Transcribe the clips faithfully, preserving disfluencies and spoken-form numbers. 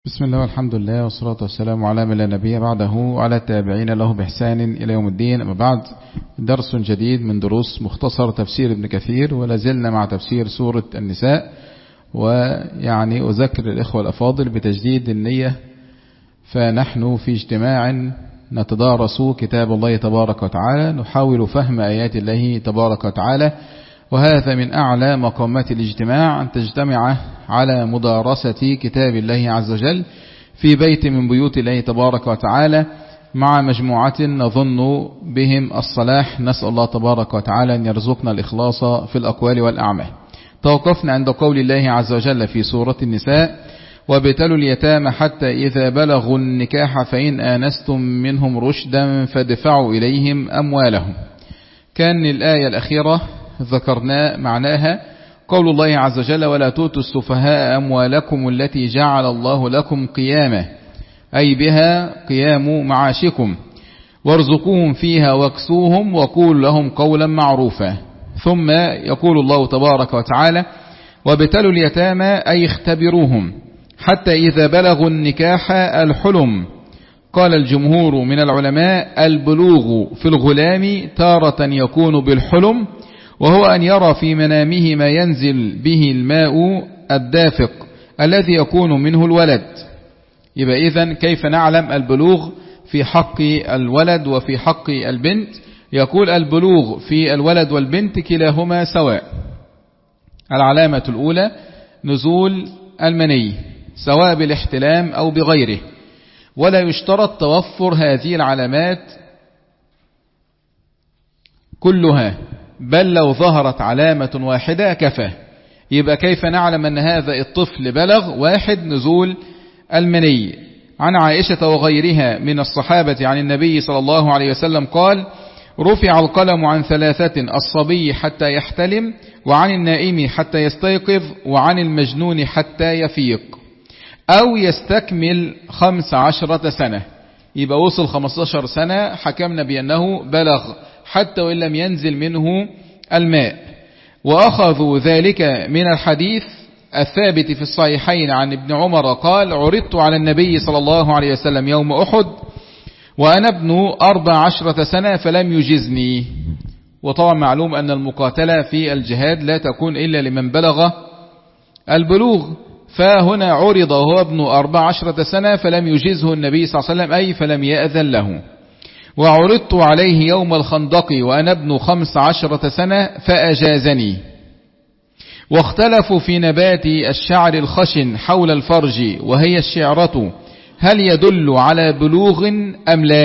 بسم الله والحمد لله والصلاة والسلام على من لا نبي بعده وعلى التابعين له بإحسان إلى يوم الدين. أما بعد، درس جديد من دروس مختصر تفسير ابن كثير، ولازلنا مع تفسير سورة النساء. ويعني أذكر الإخوة الأفاضل بتجديد النية، فنحن في اجتماع نتدارس كتاب الله تبارك وتعالى، نحاول فهم آيات الله تبارك وتعالى، وهذا من أعلى مقامات الاجتماع، أن تجتمع على مدارسة كتاب الله عز وجل في بيت من بيوت الله تبارك وتعالى مع مجموعة نظن بهم الصلاح. نسأل الله تبارك وتعالى أن يرزقنا الإخلاص في الأقوال والأعمال. توقفنا عند قول الله عز وجل في سورة النساء: وابتلوا اليتامى حتى إذا بلغوا النكاح فإن آنستم منهم رشدا فادفعوا إليهم أموالهم. كان الآية الأخيرة ذكرنا معناها قول الله عز وجل: ولا تؤتوا السفهاء أموالكم التي جعل الله لكم قياما، أي بها قيام معاشكم، وارزقوهم فيها واكسوهم وقولوا لهم قولا معروفا. ثم يقول الله تبارك وتعالى: وابتلوا اليتامى أي اختبروهم حتى إذا بلغوا النكاح الحلم. قال الجمهور من العلماء: البلوغ في الغلام تارة يكون بالحلم، وهو أن يرى في منامه ما ينزل به الماء الدافق الذي يكون منه الولد. يبقى إذن كيف نعلم البلوغ في حق الولد وفي حق البنت؟ يقول: البلوغ في الولد والبنت كلاهما سواء. العلامة الأولى نزول المني سواء بالاحتلام أو بغيره، ولا يشترط توفر هذه العلامات كلها، بل لو ظهرت علامة واحدة كفى. يبقى كيف نعلم أن هذا الطفل بلغ؟ واحد، نزول المني. عن عائشة وغيرها من الصحابة عن النبي صلى الله عليه وسلم قال: رفع القلم عن ثلاثة: الصبي حتى يحتلم، وعن النائم حتى يستيقظ، وعن المجنون حتى يفيق أو يستكمل خمس عشرة سنة. يبقى وصل خمسة عشر سنة حكمنا بأنه بلغ حتى وإن لم ينزل منه الماء. وأخذوا ذلك من الحديث الثابت في الصحيحين عن ابن عمر قال: عرضت على النبي صلى الله عليه وسلم يوم أحد وأنا ابن أربع عشرة سنة فلم يجزني. وطبعا معلوم أن المقاتلة في الجهاد لا تكون إلا لمن بلغ البلوغ، فهنا عرض وهو ابن أربع عشرة سنة فلم يجزه النبي صلى الله عليه وسلم، أي فلم يأذن له. وعرضت عليه يوم الخندق وأنا ابن خمس عشرة سنة فأجازني. واختلفوا في نبات الشعر الخشن حول الفرج وهي الشعرة، هل يدل على بلوغ أم لا؟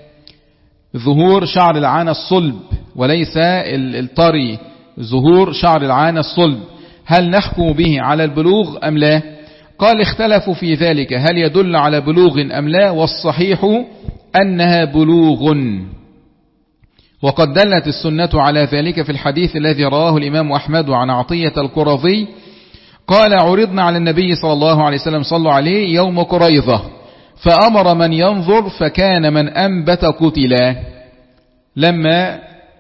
ظهور شعر العانة الصلب وليس الطري، ظهور شعر العانة الصلب، هل نحكم به على البلوغ أم لا؟ قال: اختلفوا في ذلك، هل يدل على بلوغ أم لا؟ والصحيح أنها بلوغ. وقد دلت السنة على ذلك في الحديث الذي رواه الإمام أحمد عن عطية القرظي قال: عرضنا على النبي صلى الله عليه وسلم صلوا عليه يوم قريظة فأمر من ينظر فكان من أنبت قتلا. لما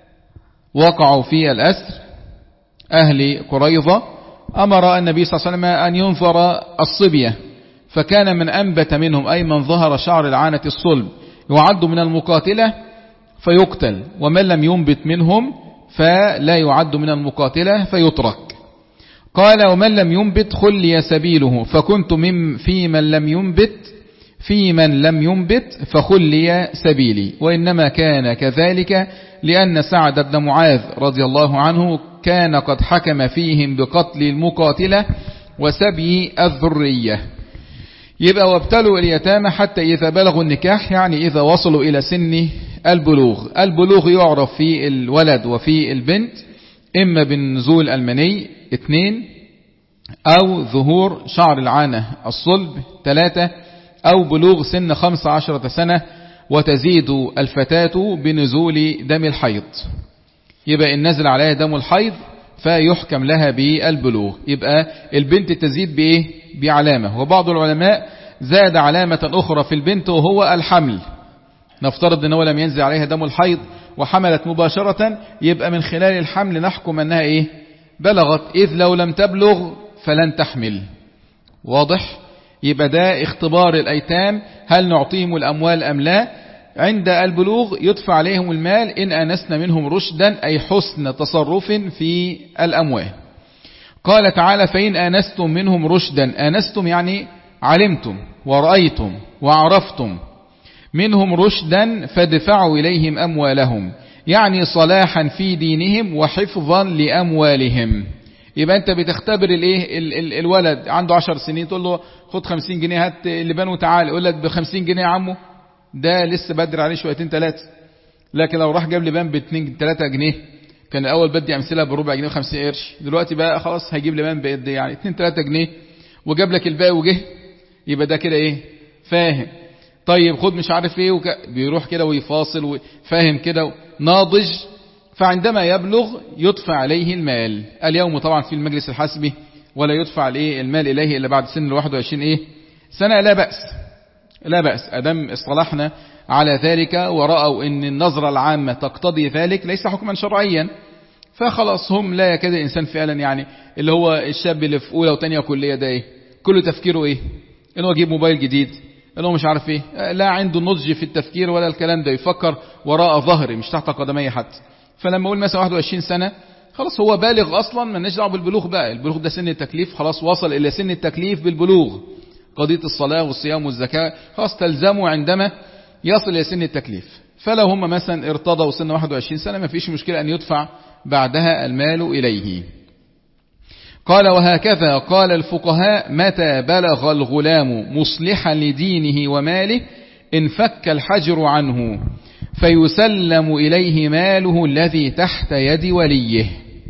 وقعوا في الأسر أهل قريظة أمر النبي صلى الله عليه وسلم أن ينظر الصبية، فكان من أنبت منهم أي من ظهر شعر العانة الصلب يعد من المقاتلة فيقتل، ومن لم ينبت منهم فلا يعد من المقاتلة فيترك. قال: ومن لم ينبت خلي سبيله، فكنت من في من لم ينبت في من لم ينبت فخلي سبيلي. وإنما كان كذلك لأن سعد بن معاذ رضي الله عنه كان قد حكم فيهم بقتل المقاتلة وسبي الذرية. يبقى وابتلوا اليتامى حتى إذا بلغوا النكاح، يعني إذا وصلوا إلى سن البلوغ. البلوغ يعرف في الولد وفي البنت إما بنزول المني اثنين، أو ظهور شعر العانة الصلب ثلاثة، أو بلوغ سن خمس عشرة سنة وتزيد الفتاة بنزول دم الحيض. يبقى إن نزل عليها دم الحيض فيحكم لها بالبلوغ. يبقى البنت تزيد بإيه؟ بعلامة. وبعض العلماء زاد علامة أخرى في البنت وهو الحمل. نفترض أنه لم ينزل عليها دم الحيض وحملت مباشرة، يبقى من خلال الحمل نحكم أنها إيه؟ بلغت، إذ لو لم تبلغ فلن تحمل. واضح؟ يبقى ده اختبار الأيتام، هل نعطيهم الأموال أم لا. عند البلوغ يدفع عليهم المال إن آنسنا منهم رشدا، أي حسن تصرف في الأموال. قال تعالى فإن آنستم منهم رشدا، آنستم يعني علمتم ورأيتم وعرفتم، منهم رشدا فادفعوا إليهم أموالهم، يعني صلاحا في دينهم وحفظا لأموالهم. يبقى أنت بتختبر الايه ال ال الولد عنده عشر سنين، تقول له خد خمسين جنيه هات اللبان وتعال، يقول لك بخمسين جنيه يا عمو، ده لسه بدر عليه شويتين ثلاثة. لكن لو راح جاب لبان باتنين ثلاثة جنيه، كان الأول بدي أمثلها بربع جنيه وخمسين قرش، دلوقتي بقى خلاص هيجيب لبان بقد يعني اتنين ثلاثة جنيه وجاب لك الباقي وجه، يبقى ده كده ايه فاهم. طيب خد مش عارف ايه وك... بيروح كده ويفاصل وفاهم كده ناضج. فعندما يبلغ يدفع عليه المال. اليوم طبعا في المجلس الحسبي ولا يدفع الايه المال إليه إلا بعد سن الواحد وعشرين ايه سنة، لا بأس لا بأس أدم اصطلحنا على ذلك ورأوا ان النظرة العامة تقتضي ذلك ليس حكما شرعيا، فخلاص هم لا يكاد الإنسان فعلا يعني اللي هو الشاب اللي في أولى وتانية كلية ده ايه كل تفكيره ايه انه يجيب موبايل جديد، انه مش عارف ايه، لا عنده نضج في التفكير ولا الكلام ده، يفكر وراء ظهري مش تحت قدمي حتى. فلما اقول مثلا واحد وعشرين سنة خلاص هو بالغ اصلا، ما لناش دعوه بالبلوغ بقى، البلوغ ده سن التكليف، خلاص وصل الى سن التكليف بالبلوغ. قضية الصلاة والصيام والزكاة خلاص تلزمه عندما يصل الى سن التكليف. فلو هم مثلا ارتضوا سن واحد وعشرين سنة ما فيش مشكلة ان يدفع بعدها المال اليه. قال وهكذا قال الفقهاء متى بلغ الغلام مصلحا لدينه وماله انفك الحجر عنه فيسلم إليه ماله الذي تحت يد وليه.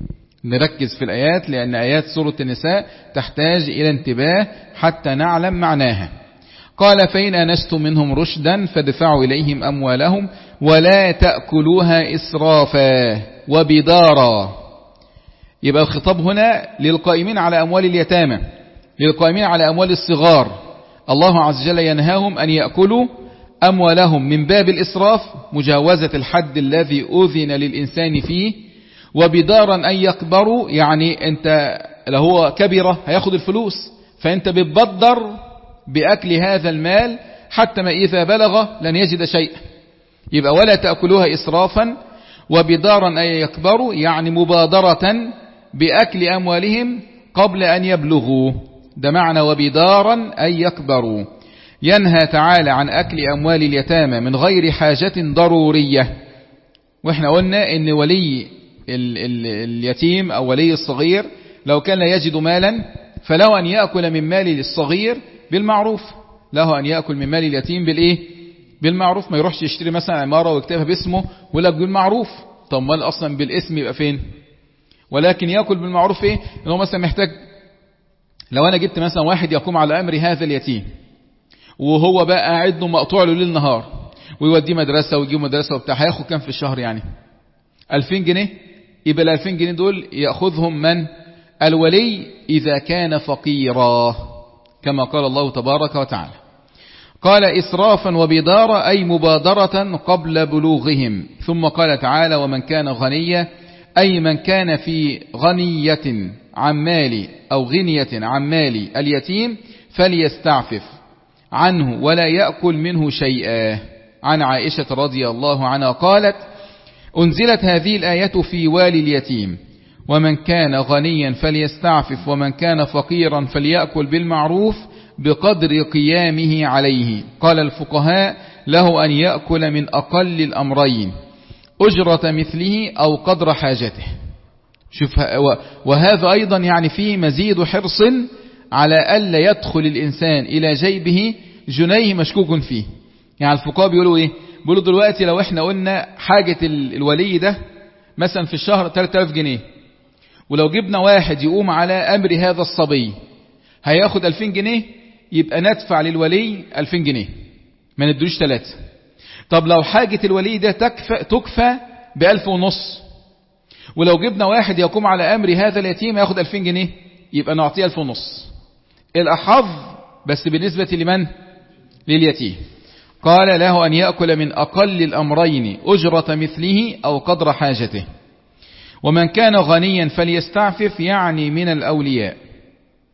نركز في الآيات لأن آيات سورة النساء تحتاج إلى انتباه حتى نعلم معناها. قال فإن آنستم منهم رشدا فادفعوا إليهم أموالهم ولا تأكلوها إسرافا وبدارا. يبقى الخطاب هنا للقائمين على أموال اليتامى، للقائمين على أموال الصغار. الله عز وجل ينهاهم أن يأكلوا أموالهم من باب الإسراف، مجاوزة الحد الذي أذن للإنسان فيه، وبدارا أن يكبروا، يعني أنت لهو كبيرة هياخد الفلوس، فأنت بتبدر بأكل هذا المال حتى ما إذا بلغ لن يجد شيء. يبقى ولا تأكلوها إسرافا وبدارا أن يكبروا، يعني مبادرة بأكل أموالهم قبل أن يبلغوا، ده معنى وبدارا أن يكبروا. ينهى تعالى عن أكل أموال اليتامى من غير حاجة ضرورية. وإحنا قلنا إن ولي ال ال اليتيم أو ولي الصغير لو كان لا يجد مالا فله أن يأكل من مال الصغير بالمعروف، له أن يأكل من مال اليتيم بالإيه بالمعروف. ما يروحش يشتري مثلا عمارة ويكتبها باسمه ولا بالمعروف، طب مال أصلا بالاسم يبقى فين؟ ولكن يأكل بالمعروف إيه؟ إنه مثلا محتاج، لو أنا جبت مثلا واحد يقوم على أمر هذا اليتيم وهو بقى قاعد له مقطوع له ليل نهار ويوديه مدرسة ويجيب مدرسة وبتاع، هياخد كام في الشهر يعني؟ ألفين جنيه. يبقى الألفين جنيه دول يأخذهم من؟ الولي إذا كان فقيرا، كما قال الله تبارك وتعالى. قال إسرافا وبدارا أي مبادرة قبل بلوغهم. ثم قال تعالى ومن كان غنيا أي من كان في غنية عن مال أو غنية عن مال اليتيم فليستعفف عنه ولا يأكل منه شيئا. عن عائشة رضي الله عنها قالت أنزلت هذه الآية في والي اليتيم ومن كان غنيا فليستعفف ومن كان فقيرا فليأكل بالمعروف بقدر قيامه عليه. قال الفقهاء له أن يأكل من أقل الأمرين أجرة مثله أو قدر حاجته. شوف، وهذا أيضا يعني فيه مزيد حرص على ألا يدخل الإنسان إلى جيبه جنيه مشكوك فيه. يعني الفقهاء بيقولوا إيه؟ بيقولوا دلوقتي لو إحنا قلنا حاجة الولي ده مثلا في الشهر ثلاثة آلاف جنيه، ولو جبنا واحد يقوم على أمر هذا الصبي هياخد ألفين جنيه، يبقى ندفع للولي ألفين جنيه ما ندوش ثلاثة. طب لو حاجة الولي ده تكفى, تكفى بألف ونص، ولو جبنا واحد يقوم على أمر هذا اليتيم ياخد ألفين جنيه، يبقى نعطيه ألف ونص. الأحظ بس بالنسبة لمن؟ لليتيم. قال له أن يأكل من أقل الأمرين أجرة مثله أو قدر حاجته. ومن كان غنيا فليستعفف يعني من الأولياء.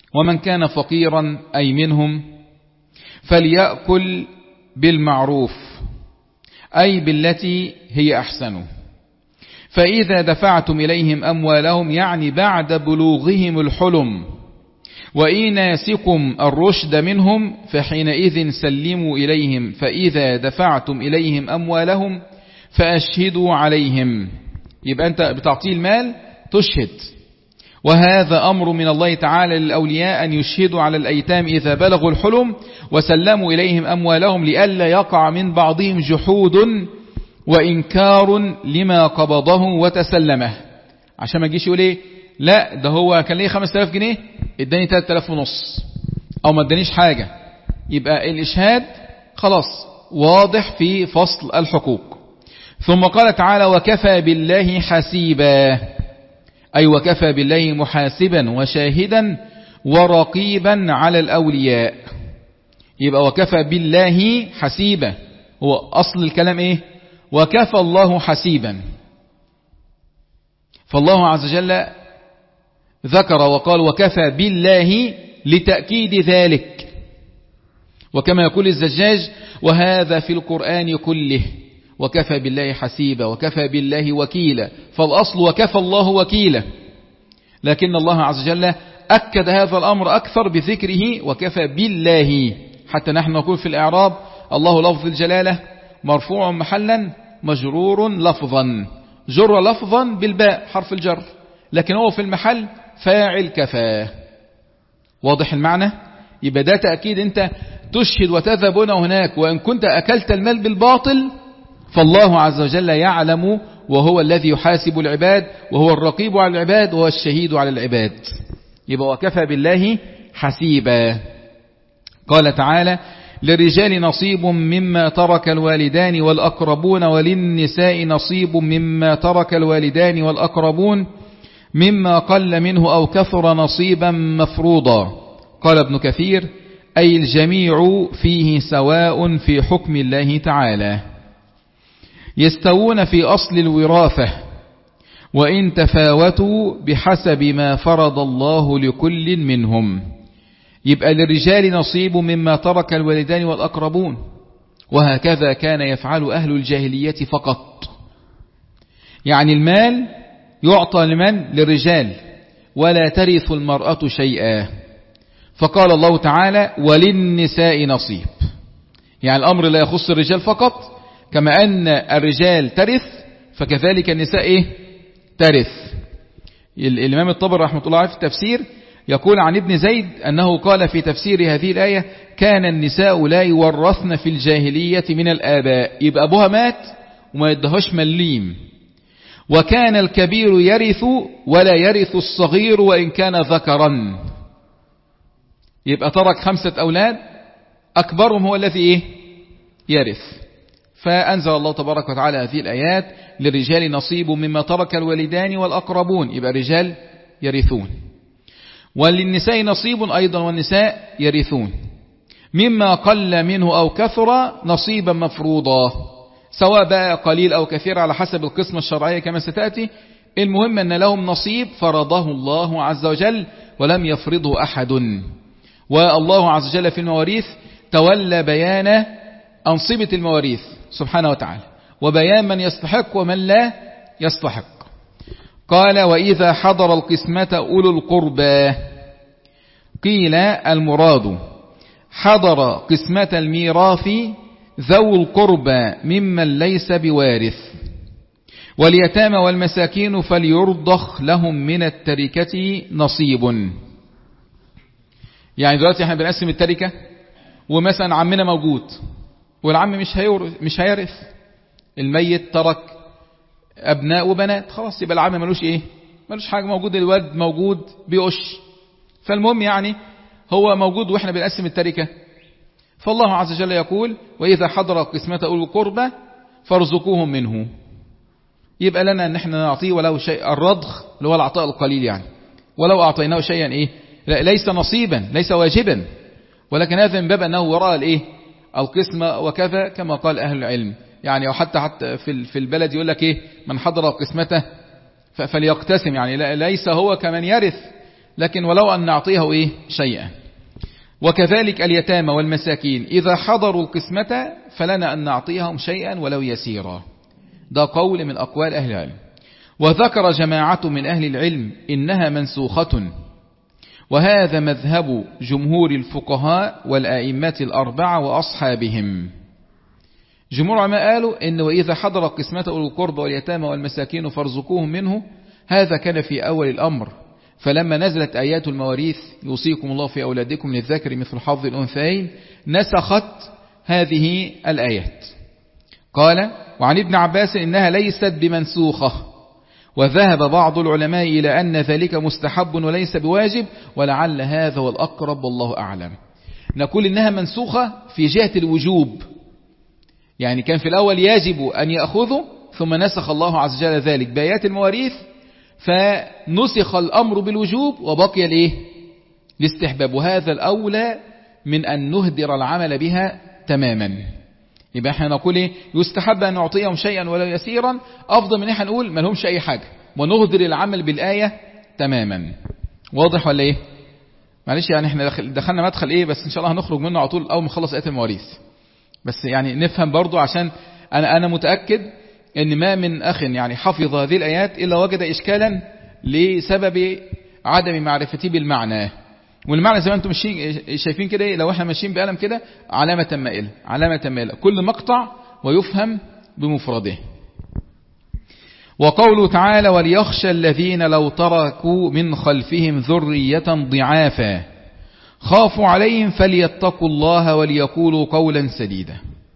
ومن كان فقيرا أي منهم فليأكل بالمعروف أي بالتي هي أحسن، فإذا دفعتم إليهم أموالهم يعني بعد بلوغهم الحلم وإناسكم الرشد منهم فحينئذ سلموا إليهم، فإذا دفعتم إليهم أموالهم فأشهدوا عليهم. يبقى أنت بتعطيه المال تشهد، وهذا أمر من الله تعالى للأولياء أن يشهدوا على الأيتام إذا بلغوا الحلم وسلموا إليهم أموالهم لئلا يقع من بعضهم جحود وإنكار لما قبضه وتسلمه، عشان ما يجيش يقول إيه لا ده هو كان ليه خمسة آلاف جنيه اداني ثلاثة آلاف ونص أو ما ادانيش حاجة. يبقى الإشهاد خلاص واضح في فصل الحقوق. ثم قال تعالى وكفى بالله حسيبا أي وكفى بالله محاسبا وشاهدا ورقيبا على الأولياء. يبقى وكفى بالله حسيبا هو أصل الكلام إيه؟ وكفى الله حسيبا. فالله عز وجل ذكر وقال وكفى بالله لتأكيد ذلك، وكما يقول الزجاج وهذا في القرآن كله وكفى بالله حسيبا وكفى بالله وكيلا، فالأصل وكفى الله وكيلا، لكن الله عز وجل أكد هذا الأمر أكثر بذكره وكفى بالله، حتى نحن نقول في الإعراب الله لفظ الجلالة مرفوع محلا مجرور لفظا، جر لفظا بالباء حرف الجر، لكن هو في المحل فاعل كفاه. واضح المعنى؟ يبقى ده تأكيد أنت تشهد وتذهب هنا وهناك، وإن كنت أكلت المال بالباطل فالله عز وجل يعلم، وهو الذي يحاسب العباد وهو الرقيب على العباد وهو الشهيد على العباد. يبقى وكفى بالله حسيبا. قال تعالى للرجال نصيب مما ترك الوالدان والأقربون وللنساء نصيب مما ترك الوالدان والأقربون مما قل منه أو كثر نصيبا مفروضا. قال ابن كثير أي الجميع فيه سواء في حكم الله تعالى، يستوون في أصل الوراثة وإن تفاوتوا بحسب ما فرض الله لكل منهم. يبقى للرجال نصيب مما ترك الوالدان والأقربون، وهكذا كان يفعل أهل الجاهلية فقط. يعني المال يعطى لمن؟ للرجال، ولا ترث المرأة شيئا. فقال الله تعالى وللنساء نصيب، يعني الأمر لا يخص الرجال فقط، كما أن الرجال ترث فكذلك النساء إيه؟ ترث. الإمام الطبري رحمة الله عليه في التفسير يقول عن ابن زيد أنه قال في تفسير هذه الآية كان النساء لا يورثن في الجاهلية من الآباء، يبقى أبوها مات وما يدهش مليم، وكان الكبير يرث ولا يرث الصغير وإن كان ذكرا. يبقى ترك خمسة أولاد أكبرهم هو الذي إيه؟ يرث. فأنزل الله تبارك وتعالى هذه الآيات للرجال نصيب مما ترك الوالدان والأقربون، يبقى رجال يرثون، وللنساء نصيب أيضا والنساء يرثون، مما قل منه أو كثر نصيبا مفروضا، سواء بقى قليل أو كثير على حسب القسمة الشرعية كما ستأتي. المهم أن لهم نصيب فرضه الله عز وجل ولم يفرضه أحد. والله عز وجل في المواريث تولى بيان أنصبة المواريث سبحانه وتعالى، وبيان من يستحق ومن لا يستحق. قال وإذا حضر القسمة أولو القربى، قيل المراد حضر قسمة الميراث ذو القربى ممن ليس بوارث، واليتامى والمساكين فليرضخ لهم من التركة نصيب. يعني دلوقتي احنا بنقسم التركة ومثلا عمنا موجود والعم مش هيورث مش هيرث، الميت ترك أبناء وبنات، خلاص يبقى العم ملوش إيه؟ ملوش حاجة، موجود الواد موجود بيقش. فالمهم يعني هو موجود وإحنا بنقسم التركة. فالله عز وجل يقول وإذا حضر قسمة أولو القربى فارزقوهم منه. يبقى لنا أن احنا نعطيه ولو شيء، الرضخ اللي هو العطاء القليل يعني، ولو أعطيناه شيئا إيه؟ ليس نصيبا ليس واجبا، ولكن هذا من باب أنه وراء الإيه؟ القسمة وكذا كما قال أهل العلم يعني. أو حتى حتى في في البلد يقول لك إيه؟ من حضر قسمته فليقتسم، يعني ليس هو كمن يرث، لكن ولو أن نعطيه إيه شيئا. وكذلك اليتامى والمساكين إذا حضروا القسمة فلنا أن نعطيهم شيئا ولو يسيرا. ده قول من أقوال أهل العلم. وذكر جماعة من أهل العلم إنها منسوخة، وهذا مذهب جمهور الفقهاء والآئمة الأربعة وأصحابهم. جمهور العلماء قالوا إن وإذا حضر قسمة أولي القربى واليتامى والمساكين فارزقوهم منه، هذا كان في أول الأمر، فلما نزلت آيات المواريث يوصيكم الله في أولادكم للذكر مثل حظ الأنثيين نسخت هذه الآيات. قال وعن ابن عباس إنها ليست بمنسوخة، وذهب بعض العلماء إلى أن ذلك مستحب وليس بواجب، ولعل هذا والأقرب والله أعلم. نقول إنها منسوخة في جهة الوجوب، يعني كان في الأول يجب أن يأخذوا ثم نسخ الله عز وجل ذلك بآيات المواريث، فنسخ الأمر بالوجوب وبقي الإيه؟ الاستحباب، وهذا الأولى من أن نهدر العمل بها تماما. يبقى احنا نقول ايه؟ يستحب أن نعطيهم شيئا ولو يسيرا، أفضل من احنا نقول ما لهمش أي حاجة ونهدر العمل بالآية تماما. واضح ولا ايه؟ معلش يعني احنا دخلنا مدخل ايه، بس ان شاء الله هنخرج منه على طول أول ما نخلص آيات المواريث، بس يعني نفهم برضو، عشان أنا أنا متأكد إن ما من أخ يعني حفظ هذه الآيات إلا وجد إشكالا لسبب عدم معرفته بالمعنى. والمعنى زي ما أنتم شايفين كده، لو احنا ماشيين بقلم كده علامة مائلة علامة مائلة، كل مقطع ويفهم بمفرده. وقوله تعالى وليخشى الذين لو تركوا من خلفهم ذرية ضعافا خافوا عليهم فليتقوا الله وليقولوا قولا سديدا.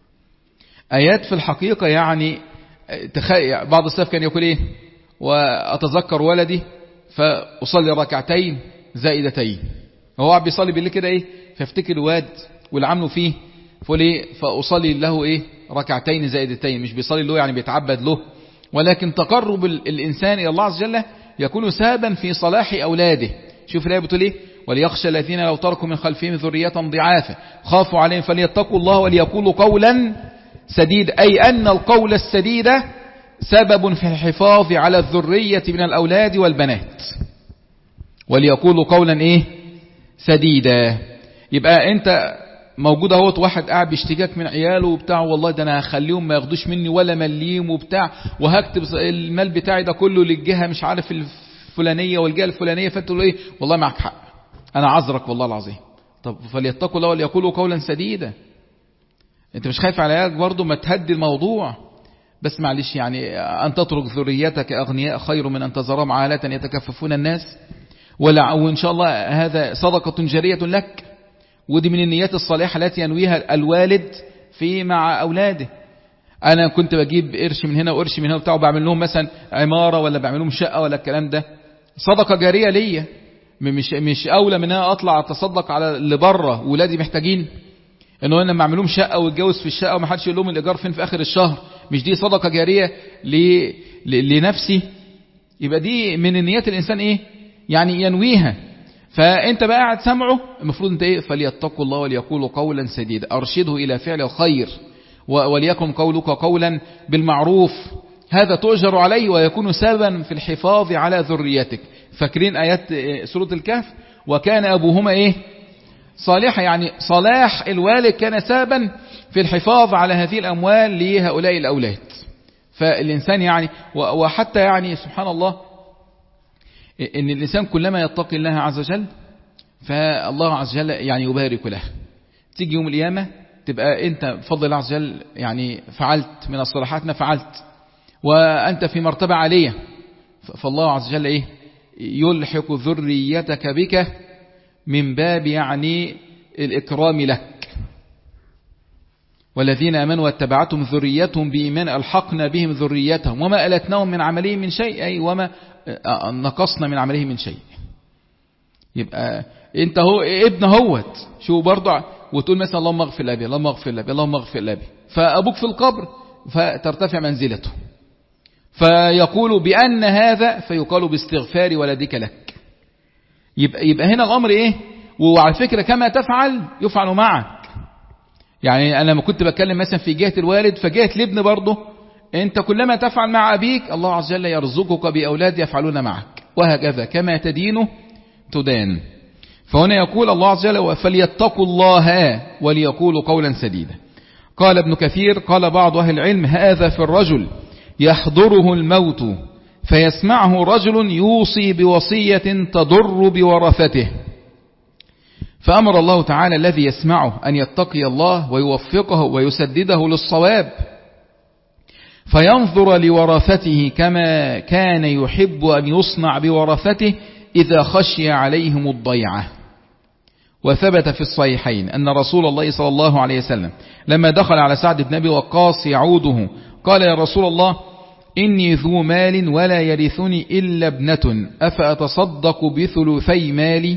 آيات في الحقيقة يعني تخيل بعض السلف كان يقول ايه؟ وأتذكر ولدي فأصلي ركعتين زائدتين، هو عم بيصلي بالله كده ايه، فافتكر الواد واللي عمله فيه، فقول ايه؟ فأصلي له ايه؟ ركعتين زائدتين. مش بيصلي له يعني بيتعبد له، ولكن تقرب الإنسان إلى الله عز وجل يكون سببا في صلاح أولاده. شوف الآية بتقول ايه؟ وليخشى الذين لو تركوا من خلفهم ذرية ضعافا خافوا عليهم فليتقوا الله وليقولوا قولا سديد، أي أن القول السديد سبب في الحفاظ على الذرية من الأولاد والبنات. وليقولوا قولا إيه؟ سديدا. يبقى أنت موجود اهوت واحد قاعد بيشتكيك من عياله وبتاع، والله ده أنا هخليهم ما ياخدوش مني ولا مليم وبتاع، وهكتب المال بتاعي ده كله للجهة مش عارف الفلانية والجهة الفلانية، فتقول له إيه؟ والله معك حق، أنا عذرك والله العظيم. طب فليتقوا الله وليقولوا قولا سديدا. انت مش خايف على عيالك برضه؟ ما تهدي الموضوع، بس معلش يعني أن تترك ذريتك أغنياء خير من أن تذرهم عالة يتكففون الناس. ولا وإن شاء الله هذا صدقة جارية لك، ودي من النيات الصالحة التي ينويها الوالد في مع أولاده. أنا كنت بجيب قرش من هنا وقرش من هنا وبتاع، وبعمل لهم مثلا عمارة ولا بعمل لهم شقة ولا الكلام ده، صدقة جارية ليا. مش مش أولى منها أطلع أتصدق على اللي بره ولادي محتاجين؟ إنه أنا لما أعمل لهم شقة واتجوز في الشقة وما حدش يقول لهم الإيجار فين في آخر الشهر، مش دي صدقة جارية لنفسي؟ يبقى دي من النيات الإنسان إيه يعني ينويها. فأنت بقى قاعد سمعه، المفروض أنت إيه؟ فليتقوا الله وليقولوا قولا سديدا، أرشده إلى فعل الخير، وليكن قولك قولا بالمعروف، هذا تؤجر عليه ويكون سببا في الحفاظ على ذريتك. فاكرين آيات سورة الكهف؟ وكان أبوهما إيه؟ صالحة، يعني صلاح الوالد كان سببا في الحفاظ على هذه الأموال لهؤلاء الأولاد. فالإنسان يعني وحتى يعني سبحان الله إن الإنسان كلما يتقي الله عز وجل فالله عز وجل يعني يبارك له. تيجي يوم القيامة تبقى أنت بفضل الله عز وجل يعني فعلت من الصلاحات ما فعلت، وأنت في مرتبة عالية، فالله عز وجل إيه؟ يلحق ذريتك بك من باب يعني الإكرام لك. والذين آمنوا واتبعتهم ذريتهم بإيمان ألحقنا بهم ذريتهم وما ألتناهم من عملهم من شيء، أي وما نقصنا من عملهم من شيء. يبقى انت هو ابن هوت شو برضه، وتقول مثلا اللهم اغفر لأبي اللهم اغفر لأبي اللهم اغفر لأبي، فأبوك في القبر فترتفع منزلته، فيقول بأن هذا فيقال باستغفار ولدك لك. يبقى, يبقى هنا الأمر إيه؟ وعلى فكرة كما تفعل يفعل معك. يعني أنا لما كنت بتكلم مثلا في جهة الوالد فجهة الابن برضه، أنت كلما تفعل مع أبيك الله عز وجل يرزقك بأولاد يفعلون معك، وهكذا كما تدين تدان. فهنا يقول الله عز وجل فليتقوا الله وليقولوا قولا سديدا. قال ابن كثير قال بعض أهل العلم هذا في الرجل يحضره الموت فيسمعه رجل يوصي بوصية تضر بورثته، فأمر الله تعالى الذي يسمعه أن يتقي الله ويوفقه ويسدده للصواب، فينظر لورثته كما كان يحب أن يصنع بورثته إذا خشي عليهم الضيعة. وثبت في الصحيحين أن رسول الله صلى الله عليه وسلم لما دخل على سعد بن أبي وقاص يعوده قال يا رسول الله إني ذو مال ولا يرثني إلا ابنة أفأتصدق بثلثي مالي؟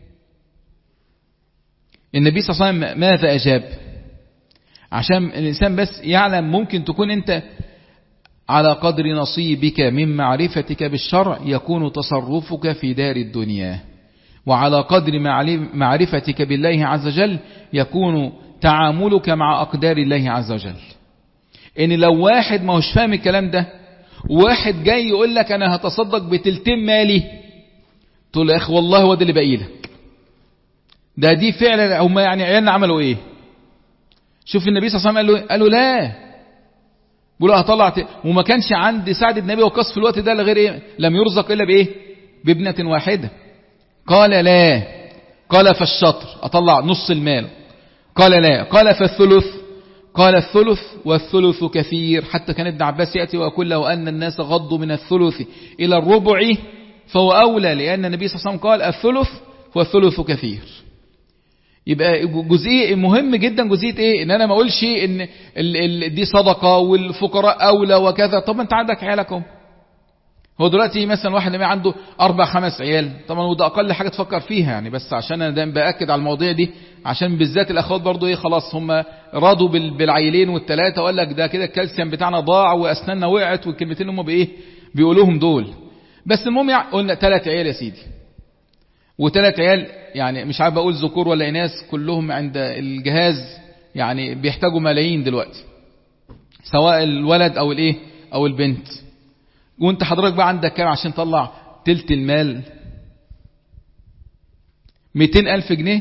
النبي صلى الله عليه وسلم ماذا أجاب؟ عشان الإنسان بس يعلم ممكن تكون أنت على قدر نصيبك من معرفتك بالشرع يكون تصرفك في دار الدنيا، وعلى قدر معرفتك بالله عز وجل يكون تعاملك مع أقدار الله عز وجل. إن لو واحد ما هوش فاهم الكلام ده وواحد جاي يقول لك أنا هتصدق بتلتين مالي، تقول يا أخي والله هو ده اللي باقي لك، ده دي فعلا هم يعني عيالنا عملوا إيه؟ شوف النبي صلى الله عليه وسلم قال له, قال له لا، بيقولوا هطلع ت... وما كانش عند سعد بن أبي وقاص في الوقت ده غير إيه؟ لم يرزق إلا بإيه؟ بابنة واحدة. قال لا، قال فالشطر أطلع نص المال، قال لا، قال فالثلث، قال الثلث والثلث كثير، حتى كان ابن عباس يأتي ويقول له أن الناس غضوا من الثلث إلى الربع فهو أولى، لأن النبي صلى الله عليه وسلم قال الثلث والثلث كثير. يبقى جزئية مهم جدا، جزئية ايه؟ ان انا ما اقولش ان ال ال دي صدقة والفقراء اولى وكذا. طب انت عندك عيالكم، هو دلوقتي مثلا واحد اللي عنده اربع خمس عيال، طبعا وده اقل حاجة تفكر فيها يعني، بس عشان انا دايما باكد على المواضيع دي عشان بالذات الاخوات برضو ايه خلاص هم راضوا بالعيلين والثلاثة وقال لك ده كده الكالسيوم بتاعنا ضاع واسناننا وقعت والكلمتين اللي هم بايه بيقولوهم دول. بس المهم يعني قلنا ثلاث عيال يا سيدي، وثلاث عيال يعني مش عارف اقول ذكور ولا اناث، كلهم عند الجهاز يعني بيحتاجوا ملايين دلوقتي، سواء الولد او الايه او البنت. وانت حضرتك بقى عندك كام عشان تطلع تلت المال؟ مئتين الف جنيه.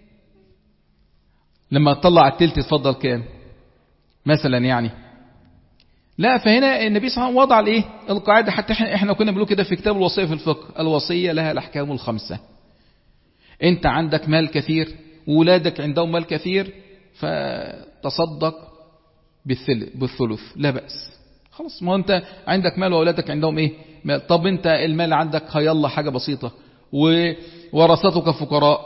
لما تطلع التلت تفضل كام مثلا يعني؟ لا، فهنا النبي صلى الله عليه وسلم وضع الايه القاعده، حتى احنا احنا كنا بنقول كده في كتاب الوصيه في الفقه، الوصيه لها الاحكام الخمسه. انت عندك مال كثير وولادك عندهم مال كثير فتصدق بالثلث لا بأس، خلاص. ما انت عندك مال واولادك عندهم ايه مال. طب انت المال عندك هيلا حاجة بسيطة وورثتك فقراء،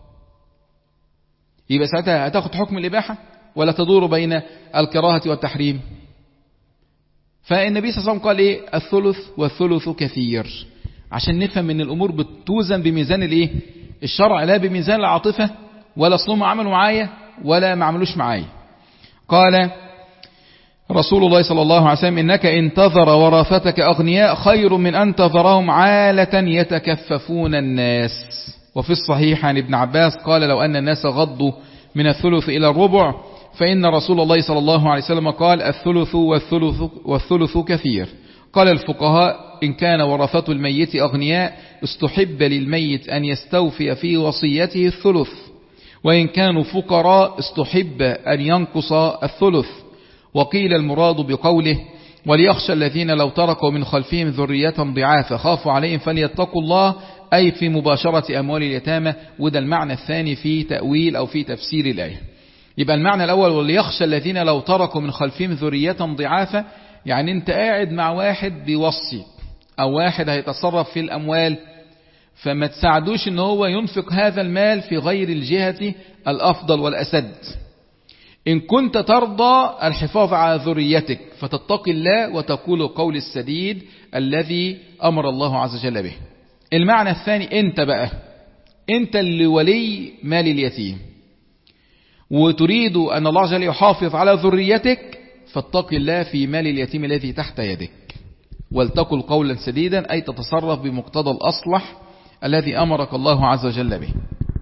يبقى ساعتها هتاخد حكم الإباحة ولا تدور بين الكراهة والتحريم؟ فالنبي صلى الله عليه وسلم قال ايه الثلث والثلث كثير، عشان نفهم ان الامور بتوزن بميزان الايه الشرع، لا بميزان العاطفة، ولا اصلهم عملوا معايا ولا ما عملوش معايا. قال رسول الله صلى الله عليه وسلم إنك إن تذر ورثتك أغنياء خير من أن تذرهم عالة يتكففون الناس. وفي الصحيح عن ابن عباس قال لو أن الناس غضوا من الثلث إلى الربع فإن رسول الله صلى الله عليه وسلم قال الثلث والثلث, والثلث كثير. قال الفقهاء إن كان ورثة الميت أغنياء استحب للميت أن يستوفي في وصيته الثلث، وإن كانوا فقراء استحب أن ينقص الثلث. وقيل المراد بقوله وليخشى الذين لو تركوا من خلفهم ذرية ضعافا خافوا عليهم فليتقوا الله، أي في مباشرة أموال اليتامى. وده المعنى الثاني في تأويل أو في تفسير الآية. يبقى المعنى الأول وليخشى الذين لو تركوا من خلفهم ذرية ضعافا، يعني انت قاعد مع واحد بيوصي او واحد هيتصرف في الاموال، فما تساعدوش ان هو ينفق هذا المال في غير الجهة الافضل والاسد. ان كنت ترضى الحفاظ على ذريتك فتتقي الله وتقول قول السديد الذي امر الله عز وجل به. المعنى الثاني انت بقى انت اللي ولي مال اليتيم وتريد ان الله عز وجل يحافظ على ذريتك، فاتق الله في مال اليتيم الذي تحت يدك ولتقل قولا سديدا، أي تتصرف بمقتضى الأصلح الذي أمرك الله عز وجل به.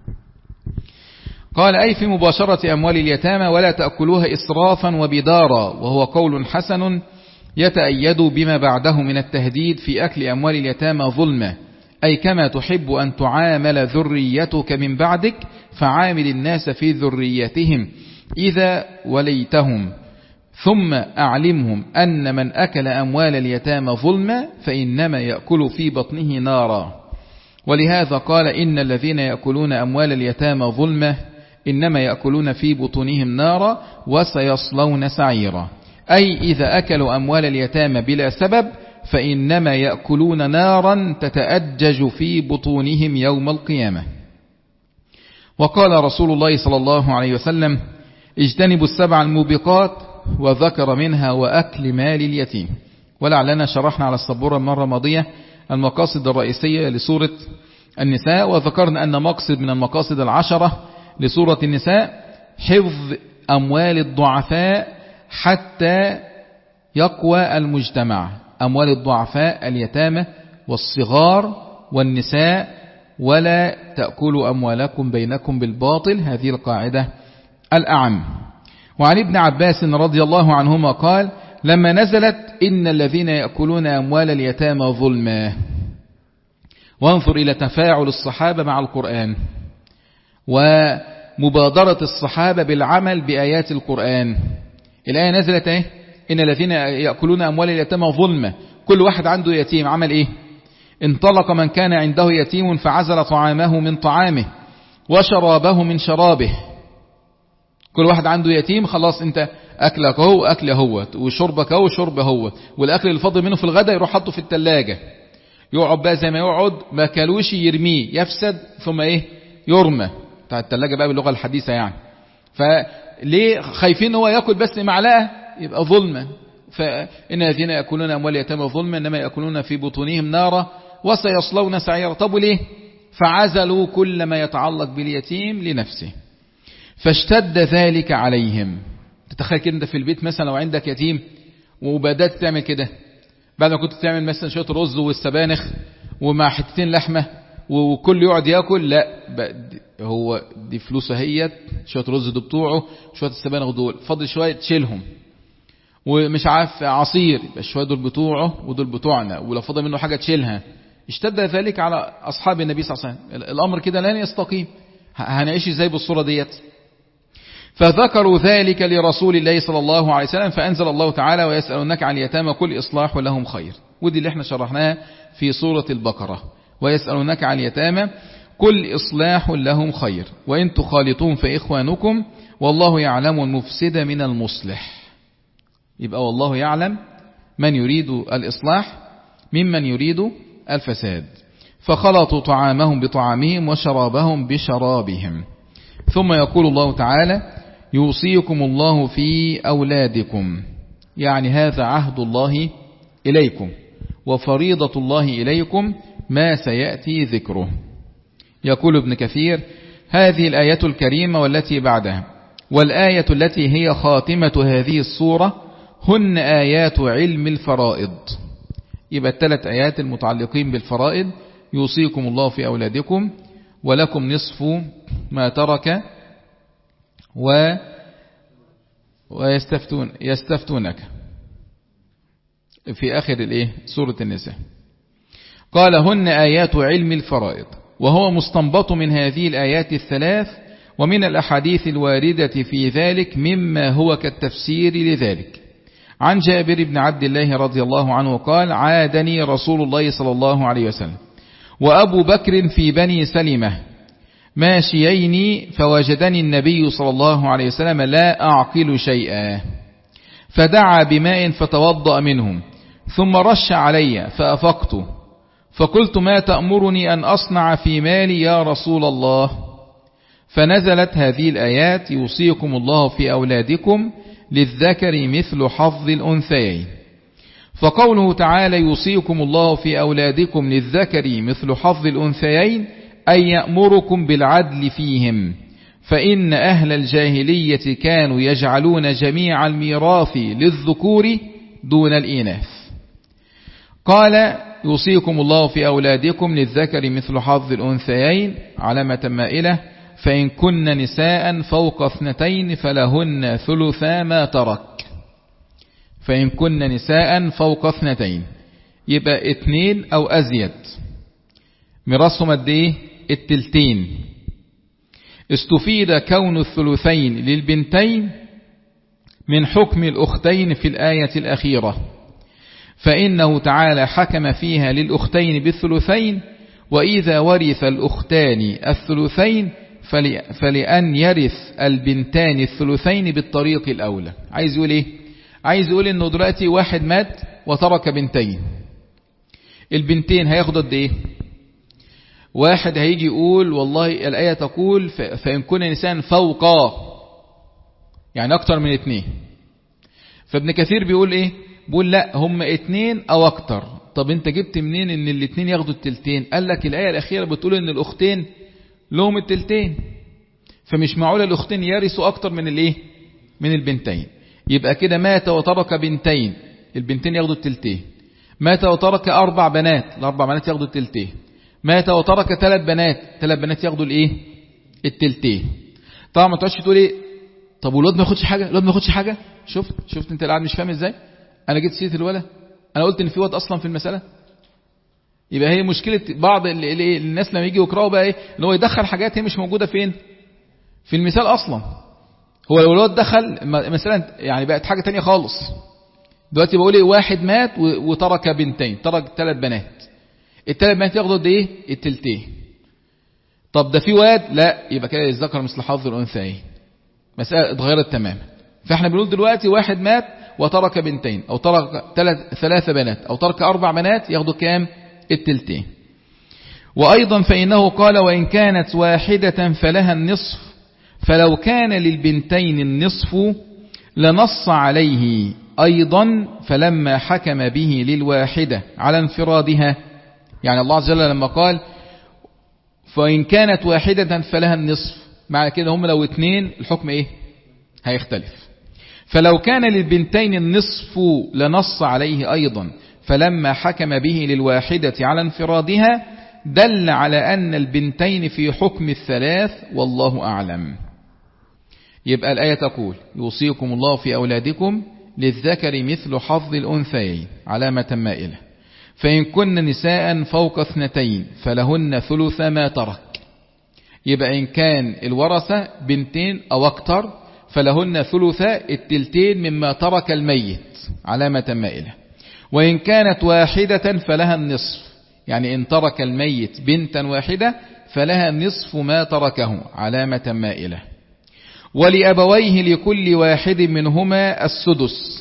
قال أي في مباشرة أموال اليتامى ولا تأكلوها إسرافا وبدارا، وهو قول حسن يتأيد بما بعده من التهديد في أكل أموال اليتامى ظلما، أي كما تحب أن تعامل ذريتك من بعدك فعامل الناس في ذريتهم إذا وليتهم، ثم أعلمهم أن من أكل أموال اليتامى ظلما فإنما يأكل في بطنه نارا. ولهذا قال إن الذين يأكلون أموال اليتامى ظلما إنما يأكلون في بطونهم نارا وسيصلون سعيرا، أي إذا أكلوا أموال اليتامى بلا سبب فإنما يأكلون نارا تتأجج في بطونهم يوم القيامة. وقال رسول الله صلى الله عليه وسلم اجتنبوا السبع الموبقات، وذكر منها وأكل مال اليتيم. ولعلنا شرحنا على السبورة المرة الماضية المقاصد الرئيسية لسورة النساء، وذكرنا أن مقصد من المقاصد العشرة لسورة النساء حفظ أموال الضعفاء حتى يقوى المجتمع، أموال الضعفاء اليتامى والصغار والنساء، ولا تأكلوا أموالكم بينكم بالباطل، هذه القاعدة الأعم. وعن ابن عباس رضي الله عنهما قال لما نزلت إن الذين يأكلون أموال اليتامى ظلما، وانظر إلى تفاعل الصحابة مع القرآن ومبادرة الصحابة بالعمل بآيات القرآن. الآية نزلت ايه؟ إن الذين يأكلون أموال اليتامى ظلما، كل واحد عنده يتيم عمل ايه؟ انطلق من كان عنده يتيم فعزل طعامه من طعامه وشرابه من شرابه. كل واحد عنده يتيم، خلاص انت أكلك هو أكل هو، وشربك هو شرب هو، والأكل اللي فاضل منه في الغداء يروح حطه في التلاجة، يقعد بقى زي ما يقعد، ما كلوش يرميه يفسد ثم ايه يرمى، بتاع التلاجة بقى باللغة الحديثة يعني. فليه خايفين هو يأكل بس معلقة يبقى ظلمة. فإن الذين يأكلون أموال اليتامى ظلما إنما يأكلون في بطونهم نارا وسيصلون سعيرا. طب ليه؟ فعزلوا كل ما يتعلق باليتيم لنفسه فاشتد ذلك عليهم. تتخيل كده انت في البيت مثلا لو عندك يتيم وبدأت تعمل كده، بعد ما كنت تعمل مثلا شوية رز والسبانخ ومع حتتين لحمة وكل يقعد يأكل، لا هو دي فلوسه هي، شوية رز دول بتوعه، شوية السبانخ دول، فضل شوية تشيلهم، ومش عارف عصير يبقى شوية دول بتوعه ودول بتوعنا، ولو فضل منه حاجة تشيلها. اشتد ذلك على أصحاب النبي صلى الله عليه وسلم، الأمر كده لن يستقيم، هنعيش ازاي بالصورة ديت؟ فذكروا ذلك لرسول الله صلى الله عليه وسلم فأنزل الله تعالى ويسألونك عن اليتامى قل إصلاح لهم خير. ودي اللي احنا شرحناها في سورة البقرة، ويسألونك عن اليتامى قل إصلاح لهم خير وإن تخالطون فإخوانكم والله يعلم المفسد من المصلح. يبقى والله يعلم من يريد الإصلاح ممن يريد الفساد. فخلطوا طعامهم بطعامهم وشرابهم بشرابهم. ثم يقول الله تعالى يوصيكم الله في أولادكم، يعني هذا عهد الله إليكم وفريضة الله إليكم ما سيأتي ذكره. يقول ابن كثير هذه الآية الكريمة والتي بعدها والآية التي هي خاتمة هذه السورة هن آيات علم الفرائض. يبقى الثلاث آيات المتعلقين بالفرائض يوصيكم الله في أولادكم ولكم نصف ما ترك و ويستفتون يستفتونك في آخر الإيه سورة النساء. قال هن آيات علم الفرائض، وهو مستنبط من هذه الآيات الثلاث ومن الأحاديث الواردة في ذلك مما هو كالتفسير لذلك. عن جابر بن عبد الله رضي الله عنه قال عادني رسول الله صلى الله عليه وسلم وأبو بكر في بني سلمة ماشيين فوجدني النبي صلى الله عليه وسلم لا أعقل شيئا فدعا بماء فتوضأ منهم ثم رش علي فأفقت فقلت ما تأمرني أن أصنع في مالي يا رسول الله؟ فنزلت هذه الآيات يوصيكم الله في أولادكم للذكر مثل حظ الأنثيين. فقوله تعالى يوصيكم الله في أولادكم للذكر مثل حظ الأنثيين أي يأمركم بالعدل فيهم، فإن أهل الجاهلية كانوا يجعلون جميع الميراث للذكور دون الإناث. قال يوصيكم الله في أولادكم للذكر مثل حظ الأنثيين علامة مائلة فإن كن نساء فوق اثنتين فلهن ثلثا ما ترك. فإن كن نساء فوق اثنتين يبقى اثنين أو أزيد. ميراثهم قد ايه؟ التلتين. استفيد كون الثلثين للبنتين من حكم الأختين في الآية الأخيرة، فإنه تعالى حكم فيها للأختين بالثلثين، وإذا ورث الأختان الثلثين فلأن يرث البنتان الثلثين بالطريق الأولى. عايز يقول ايه؟ عايز يقول انه دلوقتي واحد مات وترك بنتين، البنتين هياخدوا قد ايه؟ واحد هيجي يقول والله الآية تقول فإن كن نساء فوق، يعني أكتر من اتنين. فابن كثير بيقول ايه؟ بيقول لا، هم اتنين او اكتر. طب انت جبت منين ان الاتنين ياخدوا التلتين؟ قال لك الآية الأخيرة بتقول ان الأختين لهم التلتين، فمش معقول الأختين يرثوا اكتر من الايه؟ من البنتين. يبقى كده مات وترك بنتين، البنتين ياخدوا التلتين. مات وترك أربع بنات، الأربع بنات ياخدوا التلتين. مات وترك ثلاث بنات، ثلاث بنات ياخدوا الايه؟ التلتين. طبعا ما تقعدش تقول ايه طب والواد ما ياخدش حاجه، الواد ما ياخدش حاجه. شفت شفت انت قاعد مش فاهم ازاي؟ انا جيت سيره الولد، انا قلت ان في واد اصلا في المساله. يبقى هي مشكله بعض ال ال الناس لما يجي يقراوا بقى ايه؟ ان هو يدخل حاجات هي مش موجوده فين؟ في المثال اصلا. هو لو الواد دخل مثلا يعني بقت حاجه تانية خالص. دلوقتي بقول ايه؟ واحد مات وترك بنتين، ترك ثلاث بنات، الثلاث بنات ياخدوا قد ايه؟ التلتين. طب ده في واد، لا، يبقى كده الذكر مثل حظ الانثيين، مساله اتغيرت تماما. فاحنا بنقول دلوقتي واحد مات وترك بنتين او ترك ثلاث ثلاث بنات او ترك اربع بنات، ياخدوا كام؟ التلتين. وايضا فانه قال وان كانت واحده فلها النصف، فلو كان للبنتين النصف لنص عليه ايضا، فلما حكم به للواحده على انفرادها، يعني الله عز وجل لما قال فإن كانت واحدة فلها النصف، معنى كده هم لو اتنين الحكم ايه؟ هيختلف. فلو كان للبنتين النصف لنص عليه أيضا، فلما حكم به للواحدة على انفرادها دل على أن البنتين في حكم الثلاث، والله أعلم. يبقى الآية تقول يوصيكم الله في أولادكم للذكر مثل حظ الأنثيين علامة مائلة، فإن كن نساء فوق اثنتين فلهن ثلث ما ترك. يبقى إن كان الورثة بنتين أو أكتر فلهن ثلث التلتين مما ترك الميت علامة مائلة. وإن كانت واحدة فلها النصف، يعني إن ترك الميت بنتا واحدة فلها نصف ما تركه علامة مائلة. ولأبويه لكل واحد منهما السدس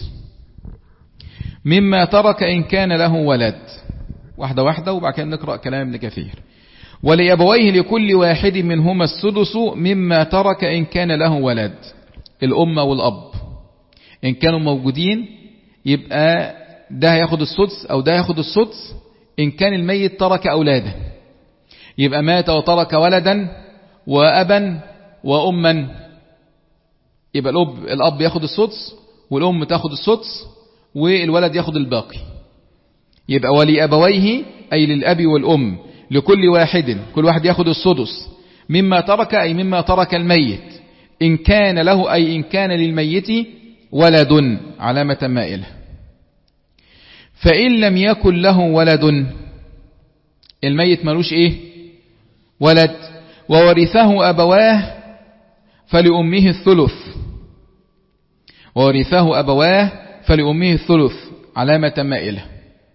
مما ترك إن كان له ولد. واحدة واحدة وبعد كده نقرأ كلام ابن كثير. ولأبويه لكل واحد منهما السدس مما ترك إن كان له ولد. الأم والأب إن كانوا موجودين يبقى ده هياخد السدس أو ده هياخد السدس إن كان الميت ترك أولاده. يبقى مات وترك ولدا وأبا وأما، يبقى الأب الأب ياخد السدس والأم تاخد السدس والولد ياخد الباقي. يبقى ولأبويه أي للأب والأم لكل واحد، كل واحد ياخد السدس مما ترك أي مما ترك الميت، إن كان له أي إن كان للميت ولد علامة مائلة. فإن لم يكن له ولد، الميت ملوش إيه؟ ولد، وورثه أبواه فلأمه الثلث، وورثه أبواه فلأمه الثلث علامة مائلة.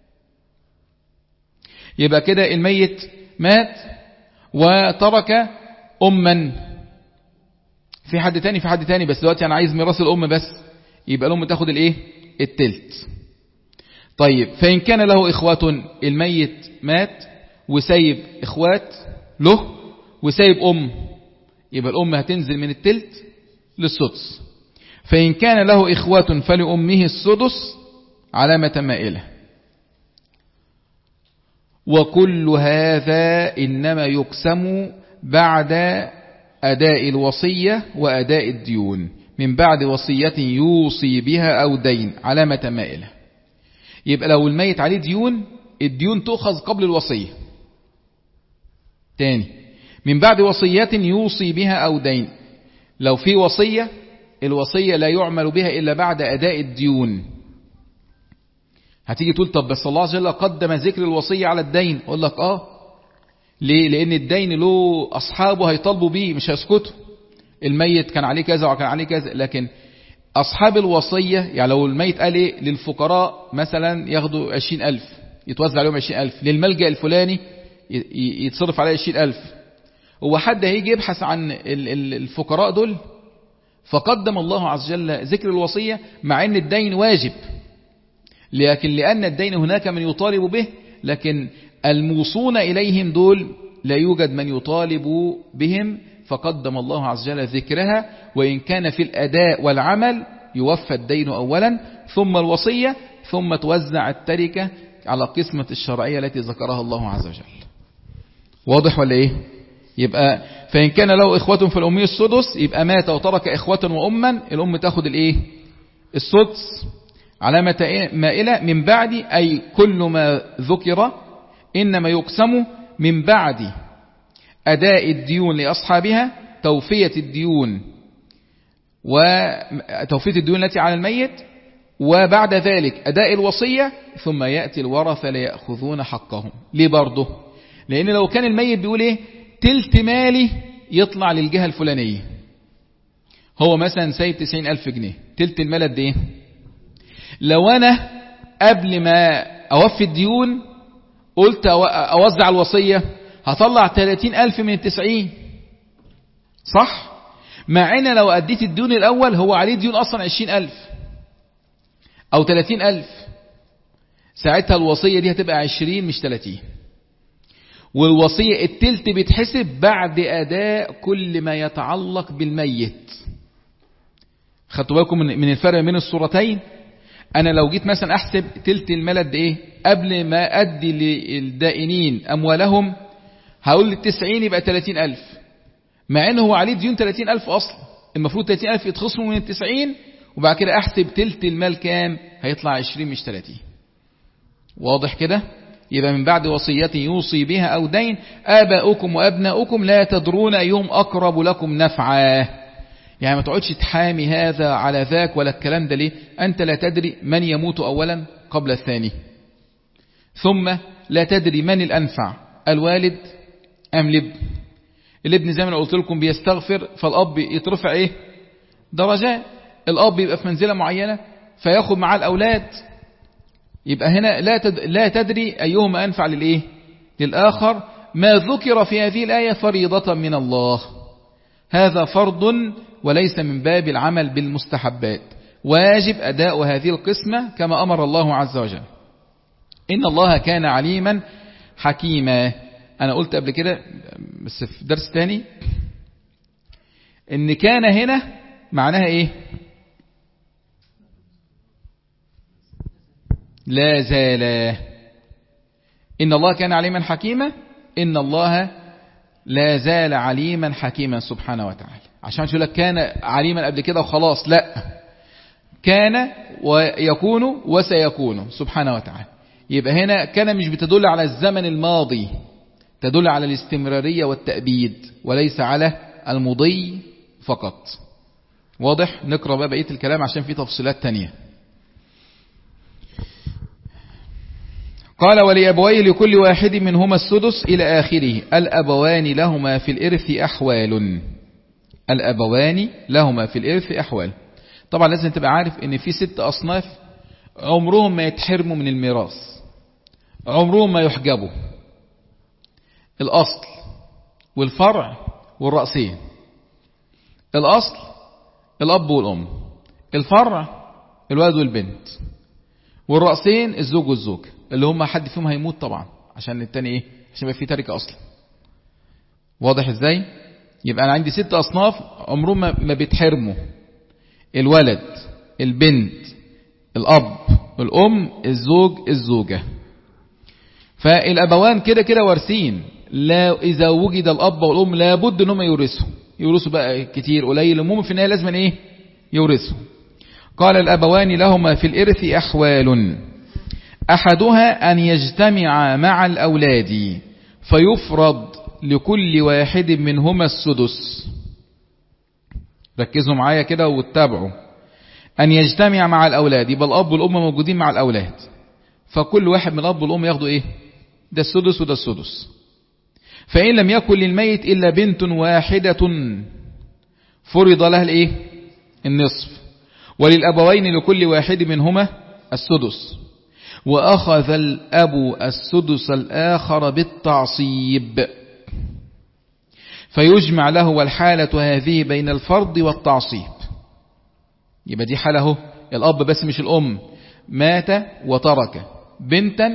يبقى كده الميت مات وترك أما، في حد تاني في حد تاني بس دلوقتي أنا عايز ميراث الأم بس، يبقى الأم تاخد الإيه؟ التلت. طيب فإن كان له إخوة، الميت مات وسايب إخوات له وسايب أم، يبقى الأم هتنزل من التلت للسدس. فإن كان له إخوة فلأمه السدس علامة مائلة. وكل هذا إنما يقسم بعد أداء الوصية وأداء الديون، من بعد وصية يوصي بها أو دين علامة مائلة. يبقى لو الميت عليه ديون، الديون تؤخذ قبل الوصية. تاني، من بعد وصية يوصي بها أو دين، لو في وصية الوصية لا يعمل بها إلا بعد أداء الديون. هتيجي تقول طب بس الله عز وجل قدم ذكر الوصية على الدين، أقول لك آه ليه؟ لأن الدين له أصحابه هيطالبوا بيه، مش هيسكتوا. الميت كان عليه كذا وكان عليه كذا، لكن أصحاب الوصية يعني لو الميت قال إيه للفقراء مثلا ياخدوا عشرين ألف، يتوزع عليهم عشرين ألف، للملجأ الفلاني يتصرف عليه عشرين ألف، هو حد هيجي يبحث عن الفقراء دول؟ فقدم الله عز وجل ذكر الوصية مع أن الدين واجب، لكن لأن الدين هناك من يطالب به، لكن الموصون إليهم دول لا يوجد من يطالب بهم، فقدم الله عز وجل ذكرها، وإن كان في الأداء والعمل يوفى الدين أولا ثم الوصية ثم توزع التركة على قسمة الشرعية التي ذكرها الله عز وجل. واضح ولا إيه؟ يبقى فإن كان له إخوة في الأمي السدس، يبقى مات وترك إخوة وأما، الأم تأخذ الإيه؟ السدس علامة مائلة من بعد، أي كل ما ذكر إنما يقسم من بعد أداء الديون لأصحابها، توفية الديون وتوفية الديون التي على الميت، وبعد ذلك أداء الوصية، ثم يأتي الورثة ليأخذون حقهم. ليه برضه؟ لأن لو كان الميت بيقول إيه تلت مالي يطلع للجهة الفلانية، هو مثلا سايب تسعين ألف جنيه، تلت المال قد إيه؟ لو أنا قبل ما أوفي الديون قلت أوزع الوصية هطلع ثلاثين ألف من التسعين، صح؟ مع أن لو أديت الديون الأول هو عليه ديون أصلا عشرين ألف أو ثلاثين ألف، ساعتها الوصية دي هتبقى عشرين مش ثلاثين، والوصية التلت بتحسب بعد أداء كل ما يتعلق بالميت. خدتوا بالكم من الفرق بين الصورتين؟ أنا لو جيت مثلا أحسب تلت المال قد إيه قبل ما أدي للدائنين أموالهم، هقول التسعين يبقى ثلاثين ألف، مع أنه هو عليه ديون ثلاثين ألف أصلا، المفروض ثلاثين ألف يتخصموا من التسعين، وبعد كده أحسب تلت المال كام، هيطلع عشرين مش ثلاثين. واضح كده؟ يبقى من بعد وصية يوصي بها أو دين، آباؤكم وأبناؤكم لا تدرون أيهم أقرب لكم نفعا. يعني ما تقعدش تحامي هذا على ذاك ولا الكلام ده. ليه؟ أنت لا تدري من يموت أولا قبل الثاني، ثم لا تدري من الأنفع، الوالد أم الابن. الابن زي ما قلت لكم بيستغفر، فالأب يترفع إيه درجات، الأب يبقى في منزلة معينة فياخد معاه الأولاد، يبقى هنا لا لا تدري أيهما أنفع للإيه للآخر. ما ذكر في هذه الآية فريضة من الله، هذا فرض وليس من باب العمل بالمستحبات، واجب أداء هذه القسمة كما أمر الله عز وجل. إن الله كان عليما حكيما. أنا قلت قبل كده بس في درس تاني إن كان هنا معناها إيه؟ لا زال. إن الله كان عليما حكيما، إن الله لا زال عليما حكيما سبحانه وتعالى. عشان تقول لك كان عليما قبل كده وخلاص، لا، كان ويكون وسيكون سبحانه وتعالى. يبقى هنا كان مش بتدل على الزمن الماضي، تدل على الاستمرارية والتأبيد وليس على المضي فقط. واضح؟ نقرأ بقى بقية الكلام عشان في تفصيلات تانية. قال ولأبويه لكل واحد منهما السدس إلى آخره. الأبوان لهما في الإرث أحوال. الأبوان لهما في الإرث أحوال. طبعا لازم تبقى عارف ان في ست أصناف عمرهم ما يتحرموا من الميراث، عمرهم ما يحجبوا. الأصل والفرع والرأسين. الأصل الأب والأم، الفرع الولد والبنت، والرأسين الزوج والزوج اللي هم حد فيهم هيموت طبعا عشان التاني ايه عشان يبقى في تركة أصلا. واضح ازاي؟ يبقى أنا عندي ست أصناف عمرهم ما بيتحرموا: الولد، البنت، الأب، الأم، الزوج، الزوجة. فالأبوان كده كده وارثين، لا إذا وجد الأب والأم لابد أنهم يورثوا، يورثوا بقى كتير قليل، المهم في النهاية لازم ايه يورثوا. قال الأبوان لهما في الإرث أحوال، أحدها أن يجتمع مع الأولاد فيفرض لكل واحد منهما السدس. ركزوا معايا كده واتبعوا. أن يجتمع مع الأولاد، يبقى الأب والأم موجودين مع الأولاد، فكل واحد من الأب والأم ياخدوا إيه؟ ده السدس وده السدس. فإن لم يكن للميت إلا بنت واحدة فرض لها الإيه؟ النصف، وللأبوين لكل واحد منهما السدس، وأخذ الأب السدس الآخر بالتعصيب، فيجمع له، والحالة هذه بين الفرض والتعصيب. يبقى دي حاله الأب بس مش الأم، مات وترك بنتا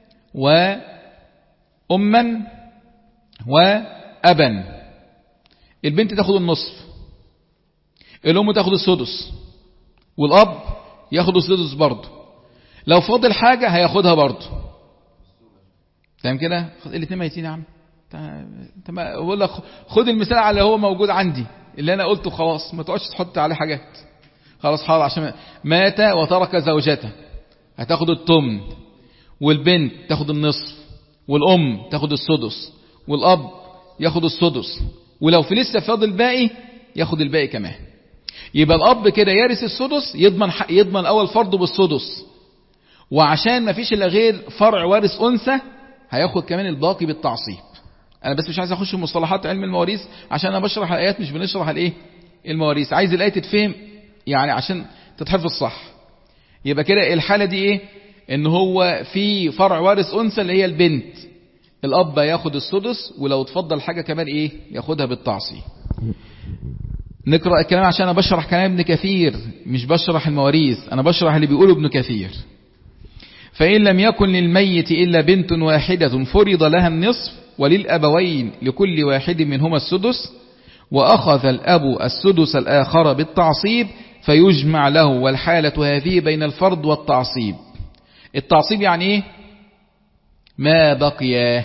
وأما وأبا، البنت تاخد النصف، الأم تاخد السدس، والأب ياخد السدس برضه، لو فاضل حاجة هياخدها برضه. تمام كده؟ الاثنين ميتين يا عم، انت ما بقول لك خد المثال على اللي هو موجود عندي اللي انا قلته خلاص، ما تقعدش تحط عليه حاجات. خلاص حاضر، عشان مات وترك زوجته هتاخد الثمن، والبنت تاخد النصف، والام تاخد السدس، والاب ياخد السدس، ولو في لسه فاضل باقي ياخد الباقي كمان. يبقى الاب كده يرث السدس، يضمن يضمن اول فرضه بالسدس، وعشان ما فيش الا غير فرع وارث انثى هياخد كمان الباقي بالتعصيب. انا بس مش عايز اخش في مصطلحات علم المواريث عشان انا بشرح الايات، مش بنشرح الايه المواريث، عايز الايه تتفهم يعني عشان تتحفظ صح. يبقى كده الحاله دي ايه؟ ان هو في فرع وارث انثى اللي هي البنت، الاب ياخد السدس، ولو تفضل حاجه كمان ايه ياخدها بالتعصيب. نقرا الكلام عشان انا بشرح كلام ابن كثير، مش بشرح المواريث، انا بشرح اللي بيقوله ابن كثير. فإن لم يكن للميت إلا بنت واحدة فرض لها النصف، وللأبوين لكل واحد منهما السدس، وأخذ الأب السدس الآخر بالتعصيب، فيجمع له، والحالة هذه بين الفرض والتعصيب. التعصيب يعني إيه؟ ما بقي،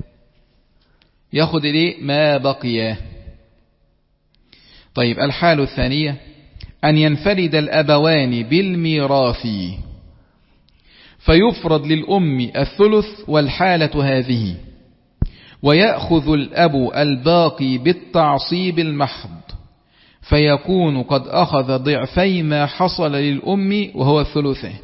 ياخد إليه ما بقي. طيب الحالة الثانية أن ينفرد الأبوان بالميراث، فيفرض للأم الثلث، والحالة هذه، ويأخذ الأب الباقي بالتعصيب المحض، فيكون قد أخذ ضعفي ما حصل للأم وهو الثلثان.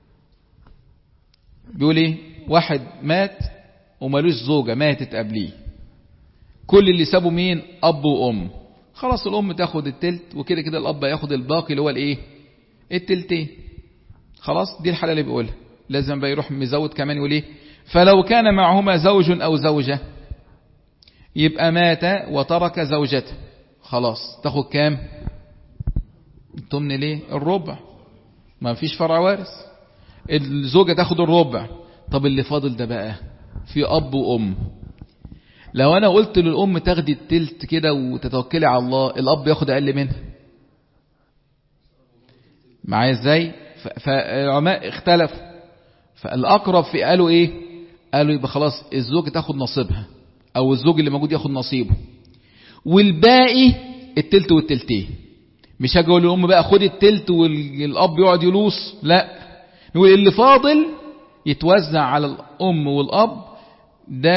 بيقول ايه؟ واحد مات ومالوش زوجة، ماتت قبليه، كل اللي سابوا مين؟ أب وأم. خلاص الأم تاخد التلت، وكده كده الأب ياخد الباقي اللي هو الايه؟ التلتين. خلاص دي الحالة اللي بيقولها. لازم بيروح مزود كمان يقول ايه؟ فلو كان معهما زوج أو زوجة، يبقى مات وترك زوجته، خلاص تاخد كام؟ الثمن ليه؟ الربع، ما فيش فرع وارث، الزوجة تاخد الربع. طب اللي فاضل ده بقى في أب وأم، لو أنا قلت للأم تاخدي التلت كده وتتوكلي على الله، الأب ياخد أقل منها معايا ازاي؟ فالعلماء اختلفوا، فالأقرب في قالوا ايه؟ قالوا يبقى خلاص الزوجة تاخد نصيبها، او الزوج اللي موجود ياخد نصيبه، والباقي التلت والتلتين. مش هاجي اقول للأم بقى خد التلت والأب يقعد يلوص، لا، نقول اللي فاضل يتوزع على الأم والأب، ده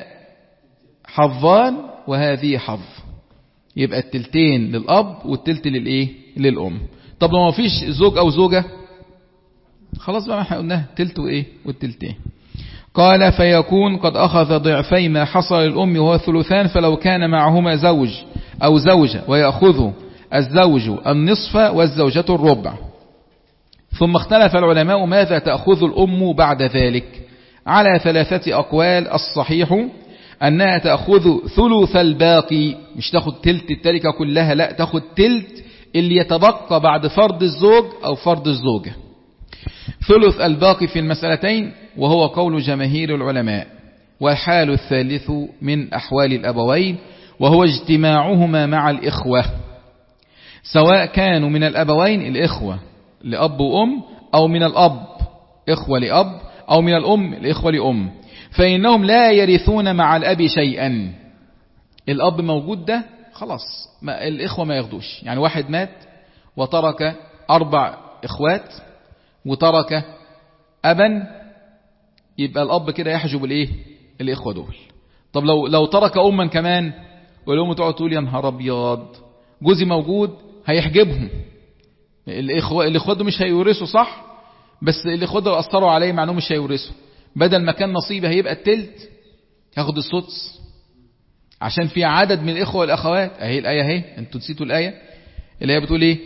حظان وهذه حظ، يبقى التلتين للأب والتلت للإيه؟ للأم. طب لو ما فيش زوج أو زوجة، خلاص بقى ما احنا قلناها تلت وإيه؟ والتلتين. قال فيكون قد أخذ ضعفي ما حصل للأم وهو الثلثان، فلو كان معهما زوج أو زوجة، ويأخذ الزوج النصف والزوجة الربع. ثم اختلف العلماء ماذا تأخذ الأم بعد ذلك، على ثلاثة أقوال. الصحيح أنها تأخذ ثلث الباقي، مش تأخذ تلت التركة كلها، لا، تأخذ تلت اللي يتبقى بعد فرض الزوج أو فرض الزوجة، ثلث الباقي في المسألتين، وهو قول جماهير العلماء. والحال الثالث من أحوال الأبوين، وهو اجتماعهما مع الإخوة، سواء كانوا من الأبوين الإخوة لأب وأم، أو من الأب إخوة لأب، أو من الأم الإخوة لأم، فإنهم لا يرثون مع الأب شيئا. الأب موجود ده خلاص، ما الإخوة ما ياخدوش. يعني واحد مات وترك أربع إخوات وترك أبا، يبقى الأب كده يحجب الإيه؟ الإخوة دول. طب لو لو ترك أما كمان، والأم تقعد تقول يا نهار أبيض جوزي موجود هيحجبهم، الإخوة الإخوة دول مش هيورثوا، صح؟ بس الإخوة دول أثروا عليه مع أنهم مش هيورثوا، بدل ما كان نصيبه هيبقى التلت، ياخد السدس. عشان في عدد من الإخوة والأخوات. أهي الآية اهي، انتوا نسيتوا الآية. الآية بتقول إيه؟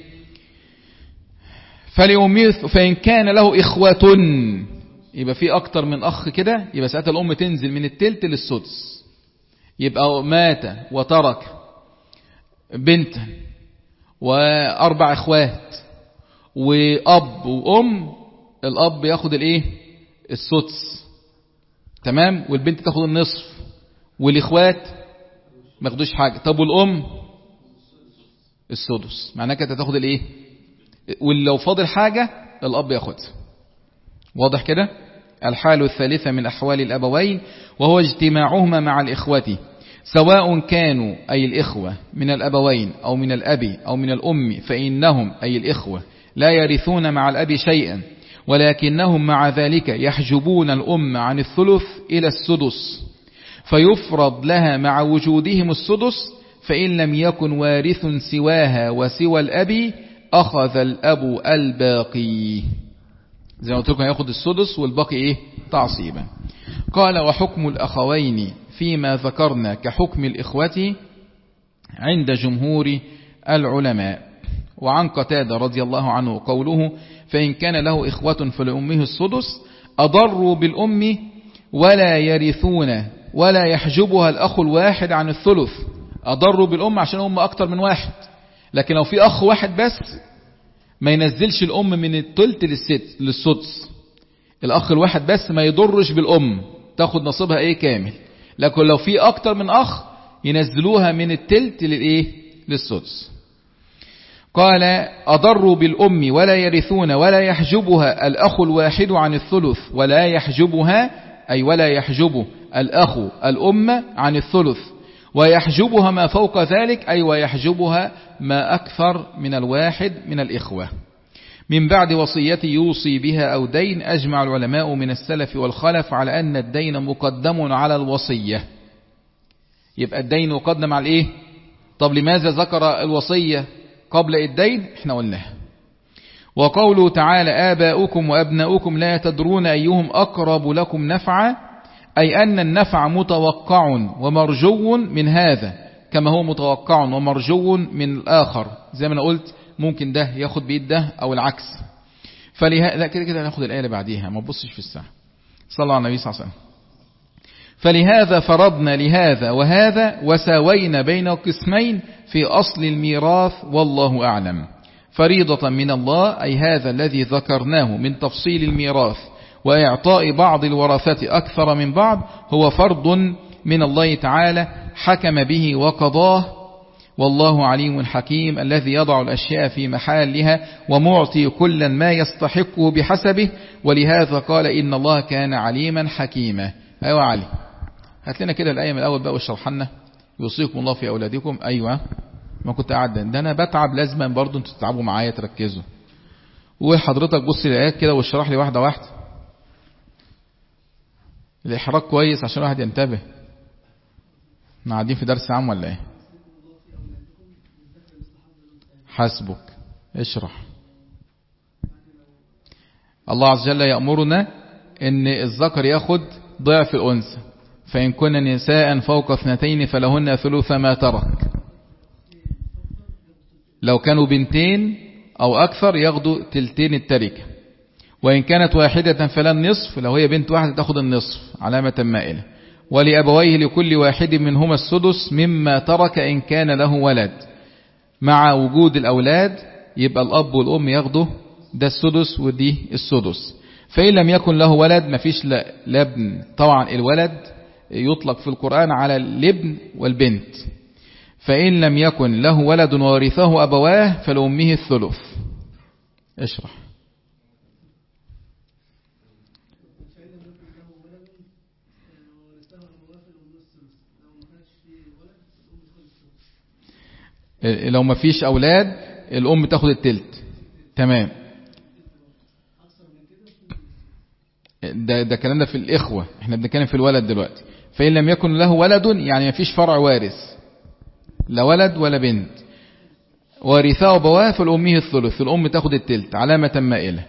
فلأمه فإن كان له إخوة، يبقى في أكتر من أخ كده، يبقى ساعتها الأم تنزل من التلت للسدس. يبقى مات وترك بنت وأربع إخوات وأب وأم، الأب ياخد الإيه؟ السدس، تمام، والبنت تاخد النصف، والإخوات ما ياخدوش حاجة. طب والأم السدس، معناها كده تاخد الإيه؟ ولو فاضل حاجة الأب ياخدها. واضح كده؟ الحال الثالثة من أحوال الأبوين وهو اجتماعهما مع الإخوة، سواء كانوا أي الإخوة من الأبوين أو من الأب أو من الأم، فإنهم أي الإخوة لا يرثون مع الأب شيئا، ولكنهم مع ذلك يحجبون الأم عن الثلث إلى السدس، فيفرض لها مع وجودهم السدس، فإن لم يكن وارث سواها وسوى الأب أخذ الأب الباقي. زي ما قلت لكم ياخد السدس والباقي إيه؟ تعصيبا. قال وحكم الأخوين فيما ذكرنا كحكم الإخوة عند جمهور العلماء. وعن قتادة رضي الله عنه قوله فإن كان له إخوة فلأمه السدس، أضروا بالأم ولا يرثون ولا يحجبها الأخ الواحد عن الثلث. أضروا بالأم عشان أم أكتر من واحد، لكن لو في أخ واحد بس ما ينزلش الأم من الثلث للسدس. الأخ الواحد بس ما يضرش بالأم، تاخد نصيبها إيه؟ كامل. لكن لو في أكتر من أخ ينزلوها من الثلث للإيه؟ للسدس. قال أضروا بالأم ولا يرثون ولا يحجبها الأخ الواحد عن الثلث، ولا يحجبها أي ولا يحجب الأخ الأم عن الثلث، ويحجبها ما فوق ذلك أي ويحجبها ما أكثر من الواحد من الإخوة، من بعد وصية يوصي بها أو دين. أجمع العلماء من السلف والخلف على أن الدين مقدم على الوصية. يبقى الدين مقدم على الإيه؟ طب لماذا ذكر الوصية قبل الدين؟ احنا قلناها. وقوله تعالى آباؤكم وأبناؤكم لا تدرون أيهم أقرب لكم نفعا، أي أن النفع متوقع ومرجو من هذا كما هو متوقع ومرجو من الآخر. زي ما أنا قلت ممكن ده ياخد بيد ده أو العكس. فلهذا لا كده كده ناخد الآية اللي بعديها، ما تبصش في الساعة. صلى الله عليه وسلم. فلهذا فرضنا لهذا وهذا وساوينا بين القسمين في أصل الميراث والله أعلم. فريضة من الله أي هذا الذي ذكرناه من تفصيل الميراث وإعطاء بعض الورثة أكثر من بعض هو فرض من الله تعالى حكم به وقضاه، والله عليم حكيم الذي يضع الأشياء في محلها ومعطي كلا ما يستحقه بحسبه. ولهذا قال إن الله كان عليما حكيما. أيوة علي، هات لنا كده الآية من الأول بقى واشرح لنا. يوصيكم الله في أولادكم. أيوة، ما كنت قاعد ده أنا بتعب، لازم برضو انتوا تتعبوا معايا تركزوا. وحضرتك بص الآيات كده واشرح لي واحدة واحدة. الإحراج كويس عشان الواحد ينتبه. احنا قاعدين في درس عام ولا ايه؟ حسبك، اشرح. الله عز وجل يأمرنا ان الذكر ياخد ضعف الأنثى، فإن كن نساء فوق اثنتين فلهن ثلث ما ترك. لو كانوا بنتين أو أكثر ياخدوا تلتين التركة، وإن كانت واحدة فلا النصف، لو هي بنت واحدة تاخد النصف علامة مائلة. ولأبويه لكل واحد منهما السدس مما ترك إن كان له ولد. مع وجود الأولاد يبقى الأب والأم ياخدوا ده السدس ودي السدس. فإن لم يكن له ولد مفيش لابن. طبعا الولد يطلق في القرآن على الابن والبنت. فإن لم يكن له ولد وورثه أبواه فلأمه الثلث. اشرح. لو ما فيش أولاد الأم تاخد التلت. تمام. ده ده كلام ده في الإخوة، احنا بنتكلم في الولد دلوقتي. فإن لم يكن له ولد يعني ما فيش فرع وارث، لا ولد ولا بنت، ورثه أبواه فالأمه الثلث، الأم تاخد التلت علامة مائلة.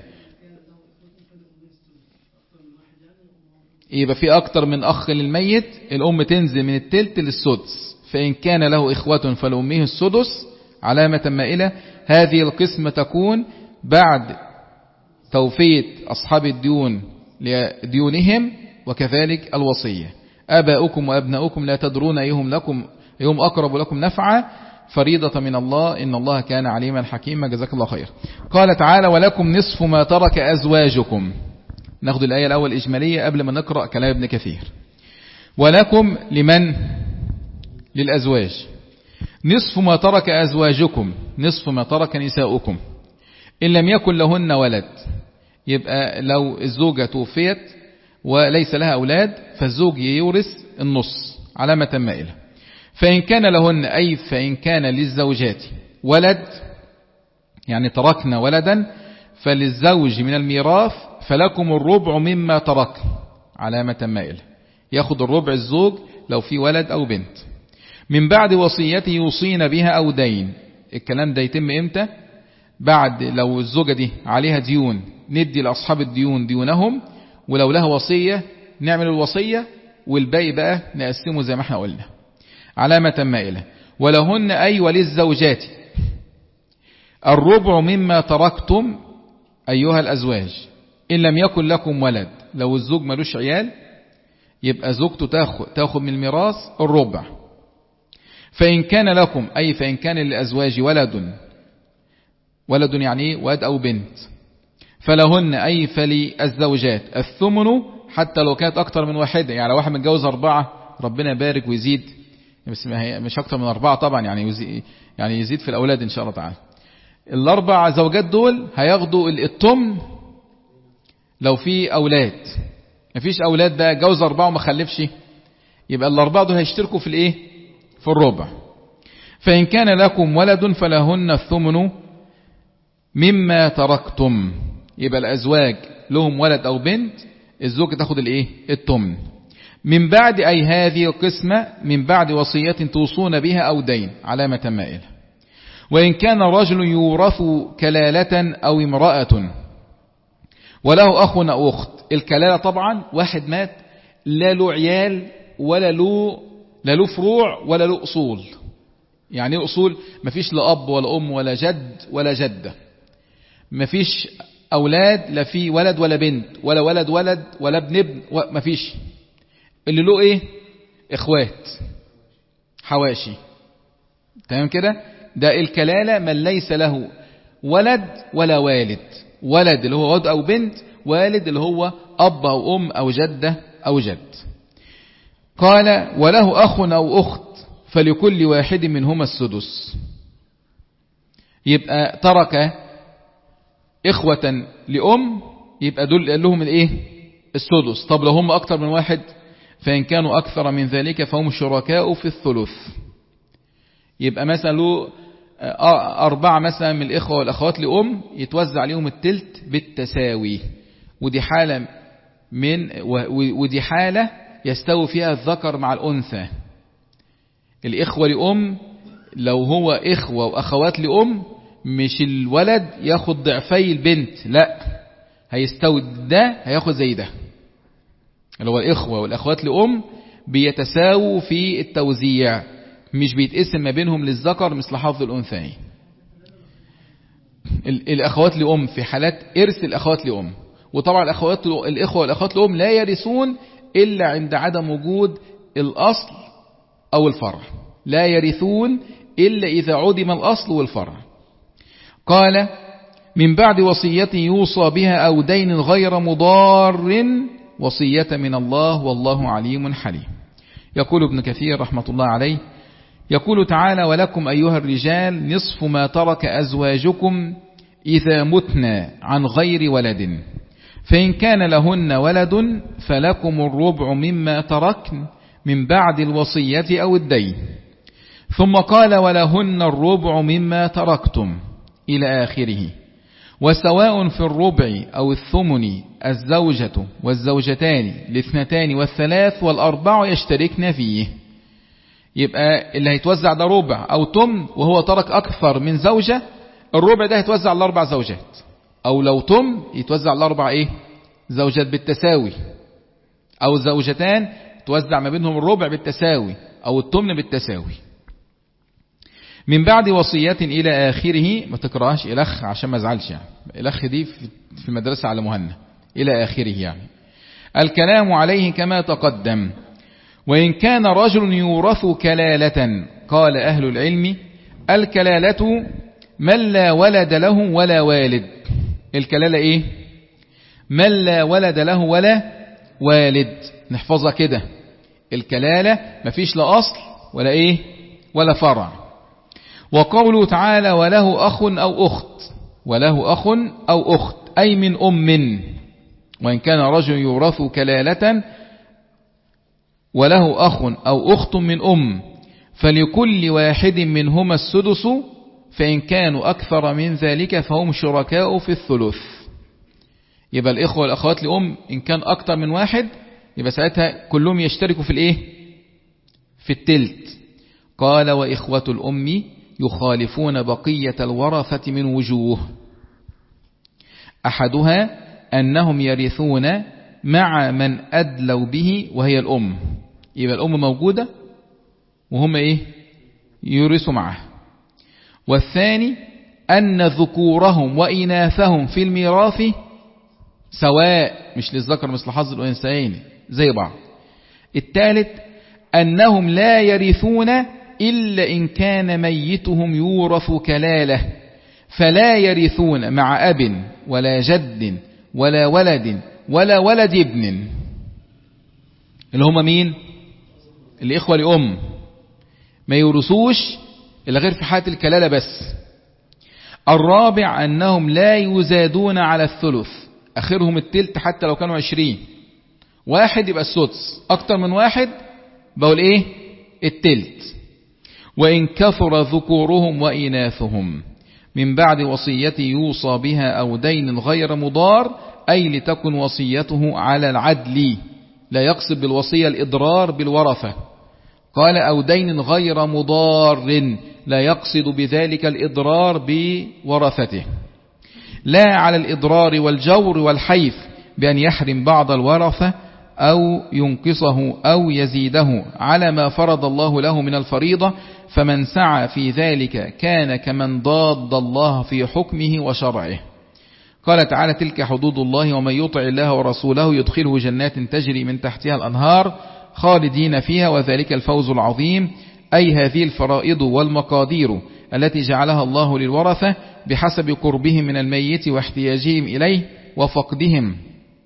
يبقى في أكتر من أخ للميت، الأم تنزل من التلت للسدس، فإن كان له إخوة فلأمه السدس علامة مائلة. هذه القسمة تكون بعد توفية أصحاب الديون لديونهم، وكذلك الوصية. آباؤكم وأبناؤكم لا تدرون أيهم لكم أيهم أقرب لكم نفعا فريضة من الله إن الله كان عليما حكيما. جزاك الله خير. قال تعالى ولكم نصف ما ترك أزواجكم. ناخد الآية الأول إجمالية قبل ما نقرأ كلام ابن كثير. ولكم لمن؟ للأزواج. نصف ما ترك أزواجكم، نصف ما ترك نساؤكم إن لم يكن لهن ولد. يبقى لو الزوجة توفيت وليس لها أولاد فالزوج يورث النص علامة مائلة. فإن كان لهن أي فإن كان للزوجات ولد يعني تركنا ولدا فللزوج من الميراث فلكم الربع مما ترك علامة مائلة. ياخد الربع الزوج لو في ولد أو بنت من بعد وصيته يوصين بها أو دين. الكلام ده يتم إمتى؟ بعد لو الزوجة دي عليها ديون ندي لأصحاب الديون ديونهم، ولو لها وصية نعمل الوصية والباقي بقى نقسمه زي ما احنا قلنا علامة مائلة. ولهن أي وللزوجات الربع مما تركتم أيها الأزواج إن لم يكن لكم ولد. لو الزوج ملوش عيال يبقى زوجته تاخد, تاخد من الميراث الربع. فإن كان لكم أي فإن كان للأزواج ولد، ولد يعني ولد أو بنت، فلهن أي فللزوجات الثمن حتى لو كانت أكتر من واحدة. يعني لو واحد متجوز أربعة ربنا يبارك ويزيد، بس مش أكتر من أربعة طبعا، يعني يزيد, يعني يزيد في الأولاد إن شاء الله تعالى. الأربع زوجات دول هياخدوا الثمن لو في أولاد. مفيش أولاد بقى جوز أربعة وما خلفش، يبقى الأربعة دول هيشتركوا في الإيه؟ في الربع. فإن كان لكم ولد فلهن الثمن مما تركتم. يبقى الأزواج لهم ولد أو بنت، الزوج تاخد الإيه؟ الثمن. من بعد أي هذه القسمة من بعد وصية توصون بها أو دين علامة مائلة. وإن كان رجل يورث كلالة أو امرأة وله أخ أو أخت. الكلالة طبعا واحد مات لا له عيال ولا له لا له فروع ولا له أصول. يعني أصول مفيش لا أب ولا أم ولا جد ولا جدة، مفيش أولاد لا في ولد ولا بنت ولا ولد ولد ولا ابن ابن مفيش. اللي له إيه؟ إخوات حواشي. تمام كده؟ ده الكلالة من ليس له ولد ولا والد. ولد اللي هو ولد أو بنت، والد اللي هو أب أو أم أو جدة أو جد. قال وله أخ أو أخت فلكل واحد منهما السدس. يبقى ترك إخوة لأم يبقى دول لهم الإيه؟ السدس. طب لو هم أكثر من واحد فإن كانوا أكثر من ذلك فهم شركاء في الثلث. يبقى مثلا له أربعة مثلا من الإخوة والأخوات لأم يتوزع عليهم التلت بالتساوي. ودي حالة من ودي حالة يستوي فيها الذكر مع الأنثى. الإخوة لأم لو هو إخوة وأخوات لأم مش الولد ياخد ضعفي البنت، لا هيستوي ده هياخد زي ده. اللي هو الإخوة والأخوات لأم بيتساووا في التوزيع، مش بيتقسم ما بينهم للذكر مثل حظ الأنثى. الأخوات لأم في حالات إرث الأخوات لأم. وطبعا الأخوات الإخوة والأخوات لأم لا يرثون إلا عند عدم وجود الأصل أو الفرع. لا يرثون إلا إذا عدم الأصل والفرع. قال من بعد وصية يوصى بها أو دين غير مضار وصية من الله والله عليم حليم. يقول ابن كثير رحمة الله عليه يقول تعالى ولكم أيها الرجال نصف ما ترك أزواجكم إذا متنا عن غير ولد فإن كان لهن ولد فلكم الربع مما تركن من بعد الوصية أو الدين. ثم قال ولهن الربع مما تركتم إلى آخره. وسواء في الربع أو الثمن الزوجة والزوجتان الاثنتان والثلاث والأربع يشتركن فيه. يبقى اللي هيتوزع ده ربع أو تمن وهو ترك أكثر من زوجة، الربع ده هيتوزع على الأربع زوجات، أو لو تمن يتوزع على الأربع إيه؟ زوجات بالتساوي، أو زوجتان توزع ما بينهم الربع بالتساوي، أو التمن بالتساوي. من بعد وصية إلى آخره، ما تقرأهاش إلخ عشان ما ازعلش يعني، إلخ دي في المدرسة على مهنة، إلى آخره يعني. الكلام عليه كما تقدم. وإن كان رجل يورث كلالة، قال أهل العلم الكلالة من لا ولد له ولا والد. الكلالة إيه؟ من لا ولد له ولا والد. نحفظها كده، الكلالة مفيش لا أصل ولا إيه ولا فرع. وقوله تعالى وله أخ أو أخت، وله أخ أو أخت أي من أم. وإن كان رجل يورث كلالة وله أخ أو أخت من أم فلكل واحد منهما السدس، فإن كانوا أكثر من ذلك فهم شركاء في الثلث. يبقى الإخوة والأخوات لأم إن كان أكثر من واحد يبقى ساعتها كلهم يشتركوا في الإيه؟ في التلت. قال وإخوة الأم يخالفون بقية الورثة من وجوه، أحدها أنهم يرثون مع من أدلوا به وهي الأم. يبقى الأم موجودة وهم إيه؟ يورثوا معه. والثاني أن ذكورهم وإناثهم في الميراث سواء، مش للذكر مثل حظ الأنثيين زي بعض. الثالث أنهم لا يرثون إلا إن كان ميتهم يورث كلالة، فلا يرثون مع أب ولا جد ولا ولد ولا ولد ابن، اللي هم مين؟ الإخوة لأم، ما يورثوش إلا غير في حالة الكلالة بس. الرابع أنهم لا يزادون على الثلث، آخرهم التلت حتى لو كانوا عشرين، واحد يبقى السدس، أكتر من واحد بقول إيه؟ التلت. وإن كثر ذكورهم وإناثهم من بعد وصية يوصى بها أو دين غير مضار، أي لتكن وصيته على العدل، لا يقصد بالوصية الإضرار بالورثة. قال أو دين غير مضار، لا يقصد بذلك الإضرار بورثته، لا على الإضرار والجور والحيف بأن يحرم بعض الورثة أو ينقصه أو يزيده على ما فرض الله له من الفريضة، فمن سعى في ذلك كان كمن ضاد الله في حكمه وشرعه. قال تعالى تلك حدود الله ومن يطع الله ورسوله يدخله جنات تجري من تحتها الأنهار خالدين فيها وذلك الفوز العظيم، أي هذه الفرائض والمقادير التي جعلها الله للورثة بحسب قربهم من الميت واحتياجهم إليه وفقدهم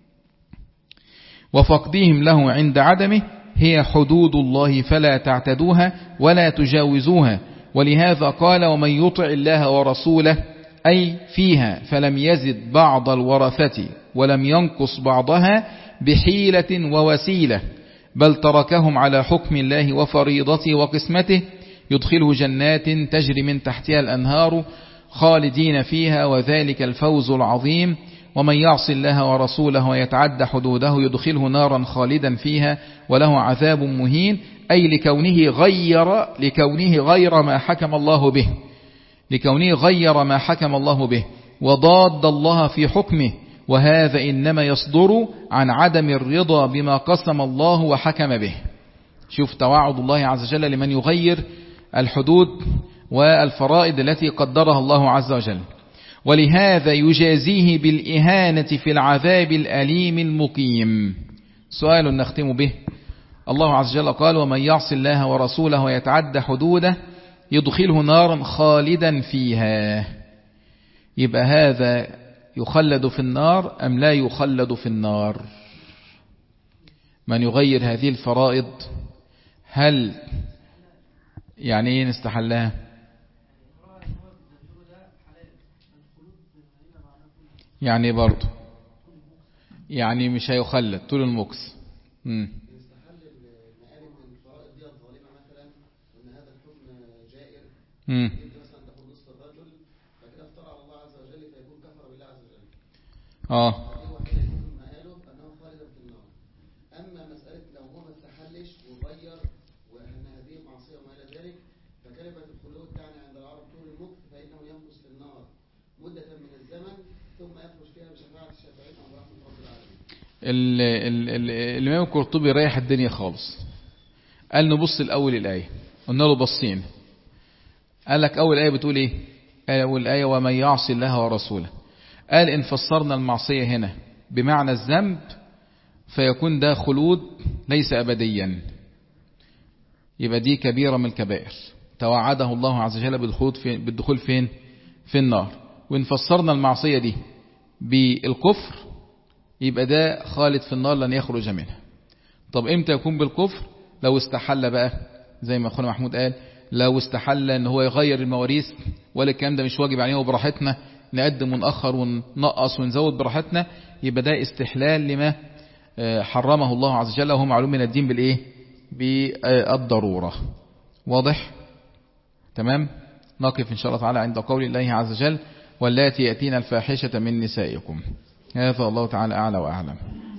وفقدهم له عند عدمه، هي حدود الله فلا تعتدوها ولا تجاوزوها. ولهذا قال ومن يطع الله ورسوله أي فيها، فلم يزد بعض الورثة ولم ينقص بعضها بحيلة ووسيلة، بل تركهم على حكم الله وفريضته وقسمته، يدخله جنات تجري من تحتها الأنهار خالدين فيها وذلك الفوز العظيم. ومن يعص الله ورسوله ويتعد حدوده يدخله نارا خالدا فيها وله عذاب مهين، أي لكونه غير لكونه غير ما حكم الله به لكونه غير ما حكم الله به وضاد الله في حكمه، وهذا إنما يصدر عن عدم الرضا بما قسم الله وحكم به. شوف توعد الله عز وجل لمن يغير الحدود والفرائض التي قدرها الله عز وجل. ولهذا يجازيه بالإهانة في العذاب الأليم المقيم. سؤال نختم به، الله عز وجل قال ومن يعص الله ورسوله ويتعد حدوده يدخله نارا خالدا فيها، يبقى هذا يخلد في النار أم لا يخلد في النار؟ من يغير هذه الفرائض هل يعني ايه نستحلها؟ يعني برضه يعني مش هيخلد طول المكس. امم امم اه اما مساله لو هو ما استحلش وغير وان هذه معصيه وما الى ذلك، فكلمه الخلود تعني عند العرب طول المكث، فانه يمكث في النار مده من الزمن ثم يخرج فيها بشفاعه الشافعين او رحمه رب العالمين. الامام القرطبي رايح الدنيا خالص، قال نبص الأول الآية، قلنا له بصين، قال لك أول آية بتقول إيه؟ أول آية ومن يعصي الله ورسوله. قال إن فسرنا المعصية هنا بمعنى الذنب فيكون ده خلود ليس أبديا، يبقى دي كبيرة من الكبائر توعده الله عز وجل بالخلود في بالدخول فين؟ في النار. وإن فسرنا المعصية دي بالكفر يبقى ده خالد في النار لن يخرج منها. طب امتى يكون بالكفر؟ لو استحل بقى زي ما اخونا محمود قال، لو استحل ان هو يغير المواريث، ولا الكلام ده مش واجب عليه وبراحتنا نقدم ونأخر وننقص ونزود براحتنا، يبقى ده استحلال لما حرمه الله عز وجل، وهو معلوم من الدين بالايه؟ بالضرورة. واضح؟ تمام. نقف ان شاء الله تعالى عند قول الله عز وجل واللاتي يأتين الفاحشة من نسائكم. هذا الله تعالى أعلى وأعلم.